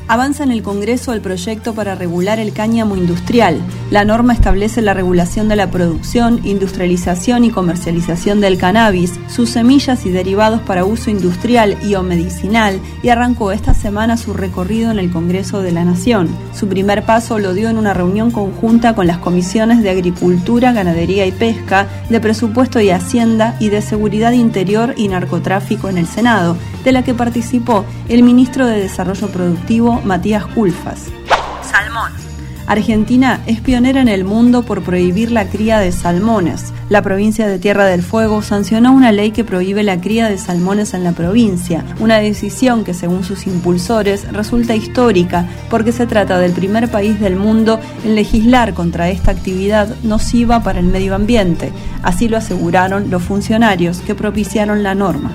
Avanza en el Congreso el proyecto para regular el cáñamo industrial. La norma establece la regulación de la producción, industrialización y comercialización del cannabis, sus semillas y derivados para uso industrial y o medicinal, y arrancó esta semana su recorrido en el Congreso de la Nación. Su primer paso lo dio en una reunión conjunta con las comisiones de Agricultura, Ganadería y Pesca, de Presupuesto y Hacienda y de Seguridad Interior y Narcotráfico en el Senado, de la que participó el ministro de Desarrollo Productivo, Matías Culfas. Salmón. Argentina es pionera en el mundo por prohibir la cría de salmones. La provincia de Tierra del Fuego sancionó una ley que prohíbe la cría de salmones en la provincia, una decisión que según sus impulsores resulta histórica porque se trata del primer país del mundo en legislar contra esta actividad nociva para el medio ambiente. Así lo aseguraron los funcionarios que propiciaron la norma.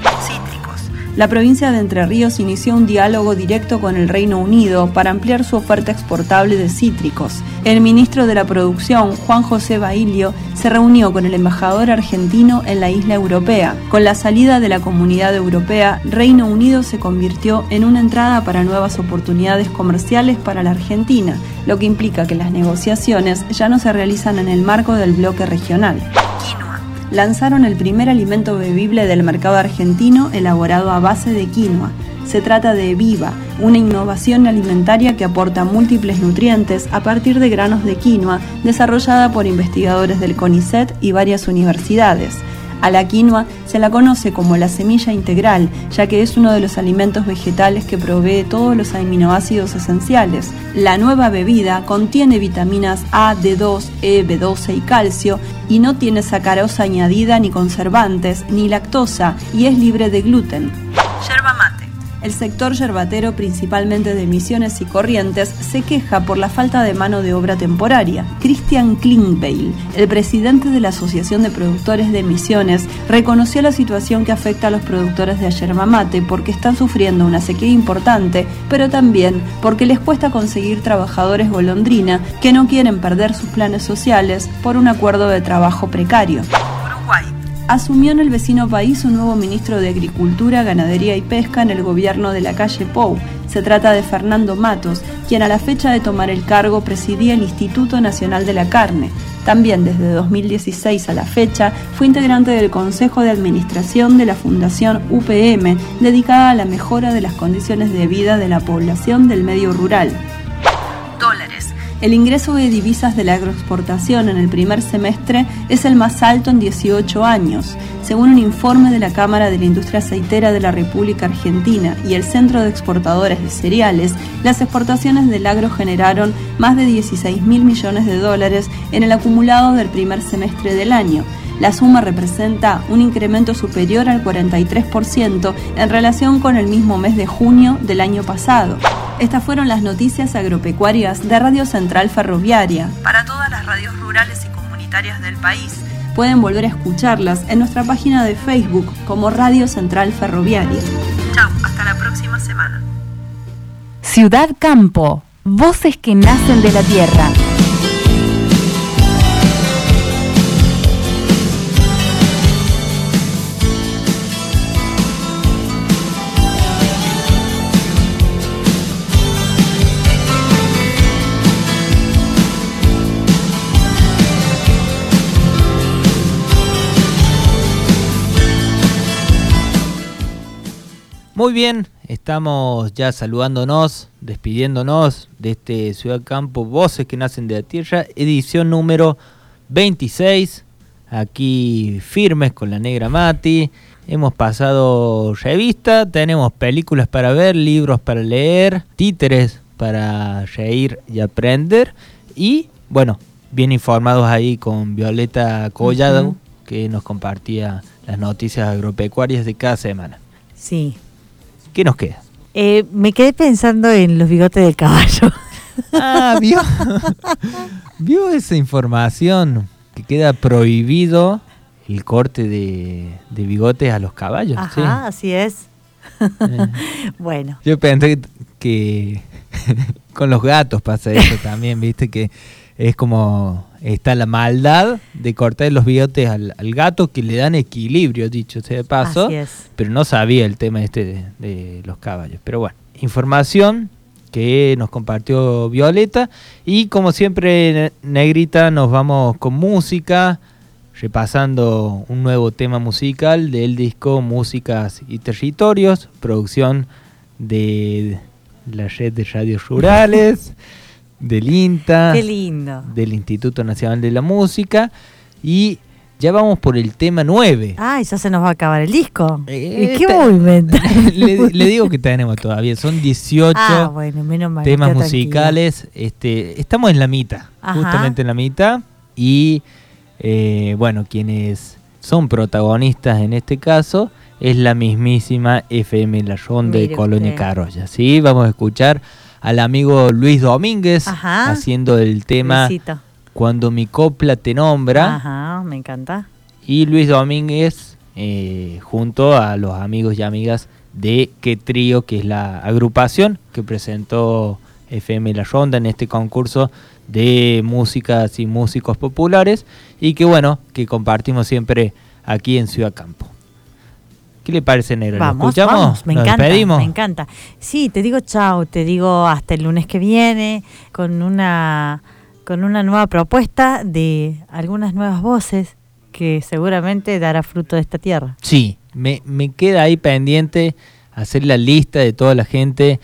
La provincia de Entre Ríos inició un diálogo directo con el Reino Unido para ampliar su oferta exportable de cítricos. El ministro de la Producción, Juan José Bailio, se reunió con el embajador argentino en la isla europea. Con la salida de la Comunidad Europea, Reino Unido se convirtió en una entrada para nuevas oportunidades comerciales para la Argentina, lo que implica que las negociaciones ya no se realizan en el marco del bloque regional. Lanzaron el primer alimento bebible del mercado argentino elaborado a base de quinoa. Se trata de Viva, una innovación alimentaria que aporta múltiples nutrientes a partir de granos de quinoa, desarrollada por investigadores del CONICET y varias universidades. A la quinoa se la conoce como la semilla integral, ya que es uno de los alimentos vegetales que provee todos los aminoácidos esenciales. La nueva bebida contiene vitaminas A, D dos, E, B doce y calcio, y no tiene sacarosa añadida ni conservantes, ni lactosa, y es libre de gluten. Yerba mate. El sector yerbatero, principalmente de Misiones y Corrientes, se queja por la falta de mano de obra temporaria. Christian Klingbeil, el presidente de la Asociación de Productores de Misiones, reconoció la situación que afecta a los productores de yerba mate porque están sufriendo una sequía importante, pero también porque les cuesta conseguir trabajadores golondrina que no quieren perder sus planes sociales por un acuerdo de trabajo precario. Asumió en el vecino país un nuevo ministro de Agricultura, Ganadería y Pesca en el gobierno de la calle Pou. Se trata de Fernando Matos, quien a la fecha de tomar el cargo presidía el Instituto Nacional de la Carne. También desde dos mil dieciséis a la fecha fue integrante del Consejo de Administración de la Fundación U P M, dedicada a la mejora de las condiciones de vida de la población del medio rural. Dólares. El ingreso de divisas de la agroexportación en el primer semestre es el más alto en dieciocho años. Según un informe de la Cámara de la Industria Aceitera de la República Argentina y el Centro de Exportadores de Cereales, las exportaciones del agro generaron más de dieciséis mil millones de dólares en el acumulado del primer semestre del año. La suma representa un incremento superior al cuarenta y tres por ciento en relación con el mismo mes de junio del año pasado. Estas fueron las noticias agropecuarias de Radio Central Ferroviaria. Para todas las radios rurales y comunitarias del país. Pueden volver a escucharlas en nuestra página de Facebook como Radio Central Ferroviaria. Chau, hasta la próxima semana. Ciudad Campo, voces que nacen de la tierra. Muy bien, estamos ya saludándonos, despidiéndonos de este Ciudad Campo, Voces que Nacen de la Tierra, edición número veintiséis, aquí firmes con la negra Mati. Hemos pasado revista, tenemos películas para ver, libros para leer, títeres para reír y aprender, y bueno, bien informados ahí con Violeta Collado, uh-huh. que nos compartía las noticias agropecuarias de cada semana. Sí. ¿Qué nos queda? Eh, me quedé pensando en los bigotes del caballo. Ah, ¿vio? ¿Vio esa información? Que queda prohibido el corte de, de bigotes a los caballos. Ajá, ¿sí? Así es. Eh. Bueno. Yo pensé que, que con los gatos pasa eso también, ¿viste? Que es como está la maldad de cortar los bigotes al, al gato, que le dan equilibrio, dicho sea de paso. Así es. Pero no sabía el tema este de, de los caballos. Pero bueno, información que nos compartió Violeta. Y como siempre, Negrita, nos vamos con música, repasando un nuevo tema musical del disco Músicas y Territorios, producción de la red de radios rurales, del INTA, Qué lindo. del Instituto Nacional de la Música. Y ya vamos por el tema nueve. Ay, ya se nos va a acabar el disco. Eh, ¿Y qué está- movimiento? le, le digo que tenemos todavía, son dieciocho Ah, bueno, menos mal, temas queda musicales. Este, estamos en la mitad, Ajá. justamente en la mitad. Y eh, bueno, quienes son protagonistas en este caso es la mismísima F M La Ronda de Mire Colonia usted. Carolla. ¿Sí? Vamos a escuchar al amigo Luis Domínguez Ajá. haciendo el tema Luisito. Cuando mi copla te nombra. Ajá, me encanta. Y Luis Domínguez eh, junto a los amigos y amigas de Qué Trío, que es la agrupación que presentó F M La Ronda en este concurso de músicas y músicos populares, y que bueno, que compartimos siempre aquí en Ciudad Campo. ¿Qué le parece, Negro? ¿Lo Vamos, escuchamos? vamos, me ¿Nos encanta, despedimos? me encanta. Sí, te digo chao, te digo hasta el lunes que viene con una con una nueva propuesta de algunas nuevas voces que seguramente dará fruto de esta tierra. Sí, me, me queda ahí pendiente hacer la lista de toda la gente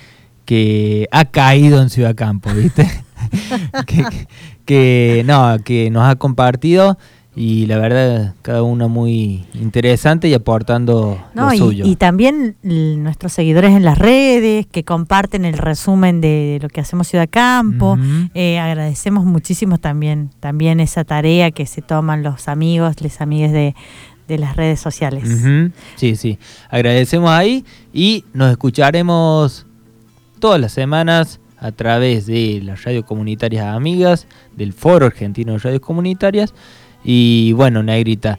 que ha caído en Ciudad Campo, ¿viste? que, que, que, no, que nos ha compartido, y la verdad cada una muy interesante y aportando No, lo y, suyo. y también l- nuestros seguidores en las redes que comparten el resumen de lo que hacemos Ciudad Campo. Ujú. Eh, agradecemos muchísimo también también esa tarea que se toman los amigos, les amigues de, de las redes sociales. Ujú. Sí, sí. Agradecemos ahí y nos escucharemos todas las semanas a través de las radios comunitarias amigas, del Foro Argentino de Radios Comunitarias. Y bueno, Negrita,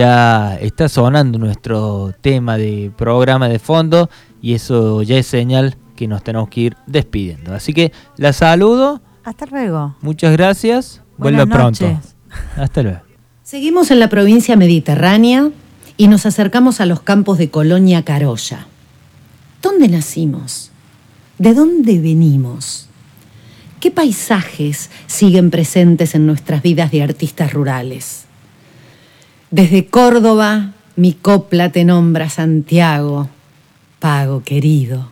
ya está sonando nuestro tema de programa de fondo y eso ya es señal que nos tenemos que ir despidiendo. Así que la saludo, Hasta luego. muchas gracias, vuelva Buenas pronto. noches. Hasta luego. Seguimos en la provincia mediterránea y nos acercamos a los campos de Colonia Carolla. ¿Dónde nacimos? ¿De dónde venimos? ¿Qué paisajes siguen presentes en nuestras vidas de artistas rurales? Desde Córdoba, mi copla te nombra Santiago, pago querido.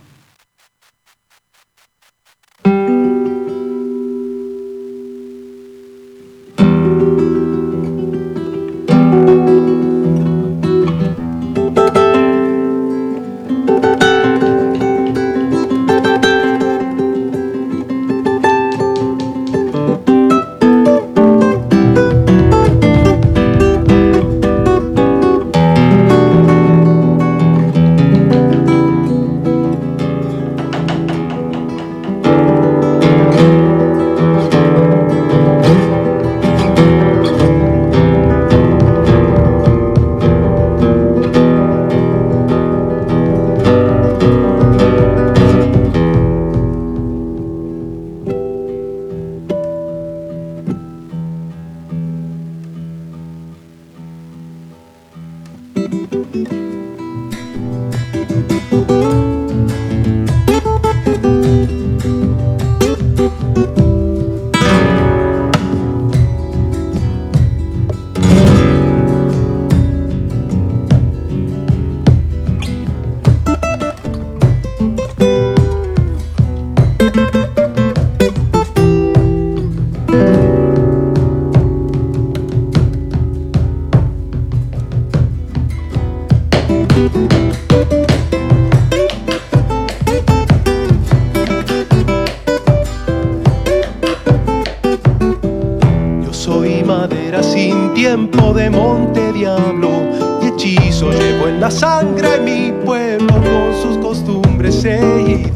Yo soy madera sin tiempo de monte diablo y hechizo llevo en la sangre mi pueblo con sus costumbres seguido.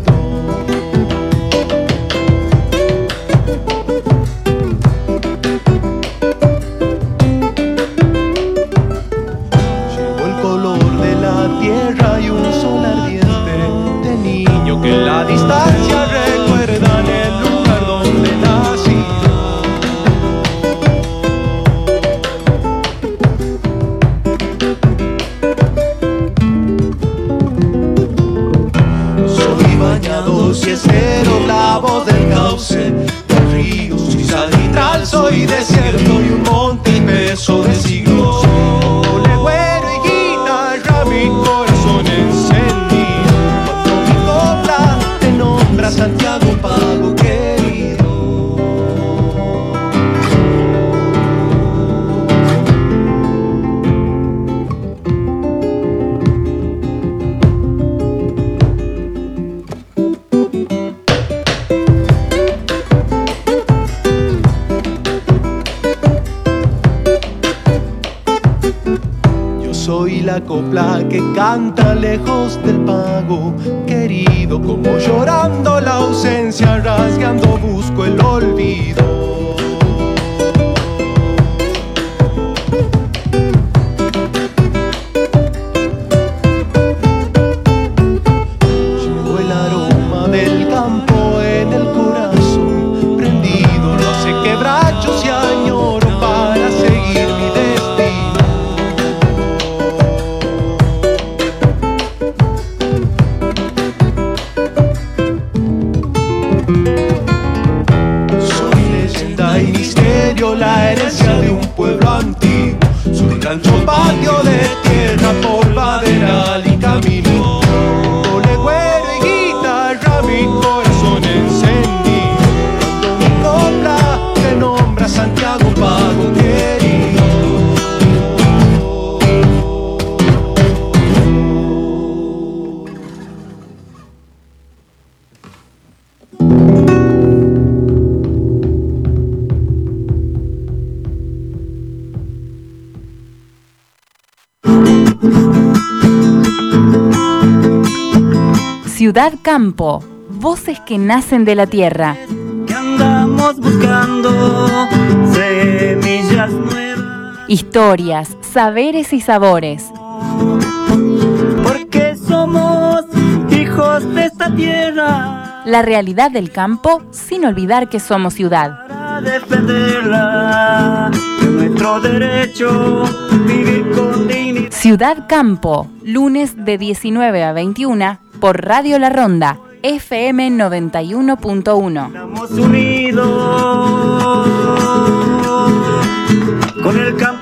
Llevo el color de la tierra y un sol ardiente de niño que en la distancia recuerdan el lugar donde nací. Soy bañado soy la copla que canta lejos del pago, querido como llorando la ausencia, rasgando busco el olvido. La herencia de un pueblo antiguo, soy rancho patio de tierra, polvaderal y camino, ole güero y guitarra, mi corazón encendido, cuando mi copla te nombra Santiago Pago querido. Ciudad Campo, voces que nacen de la tierra. Que andamos buscando semillas nuevas. Historias, saberes y sabores. Porque somos hijos de esta tierra. La realidad del campo sin olvidar que somos ciudad. Para defenderla, de nuestro derecho, vivir con dignidad. Ciudad Campo, lunes de diecinueve a veintiuna por Radio La Ronda, F M noventa y uno punto uno. Estamos unidos con el campo.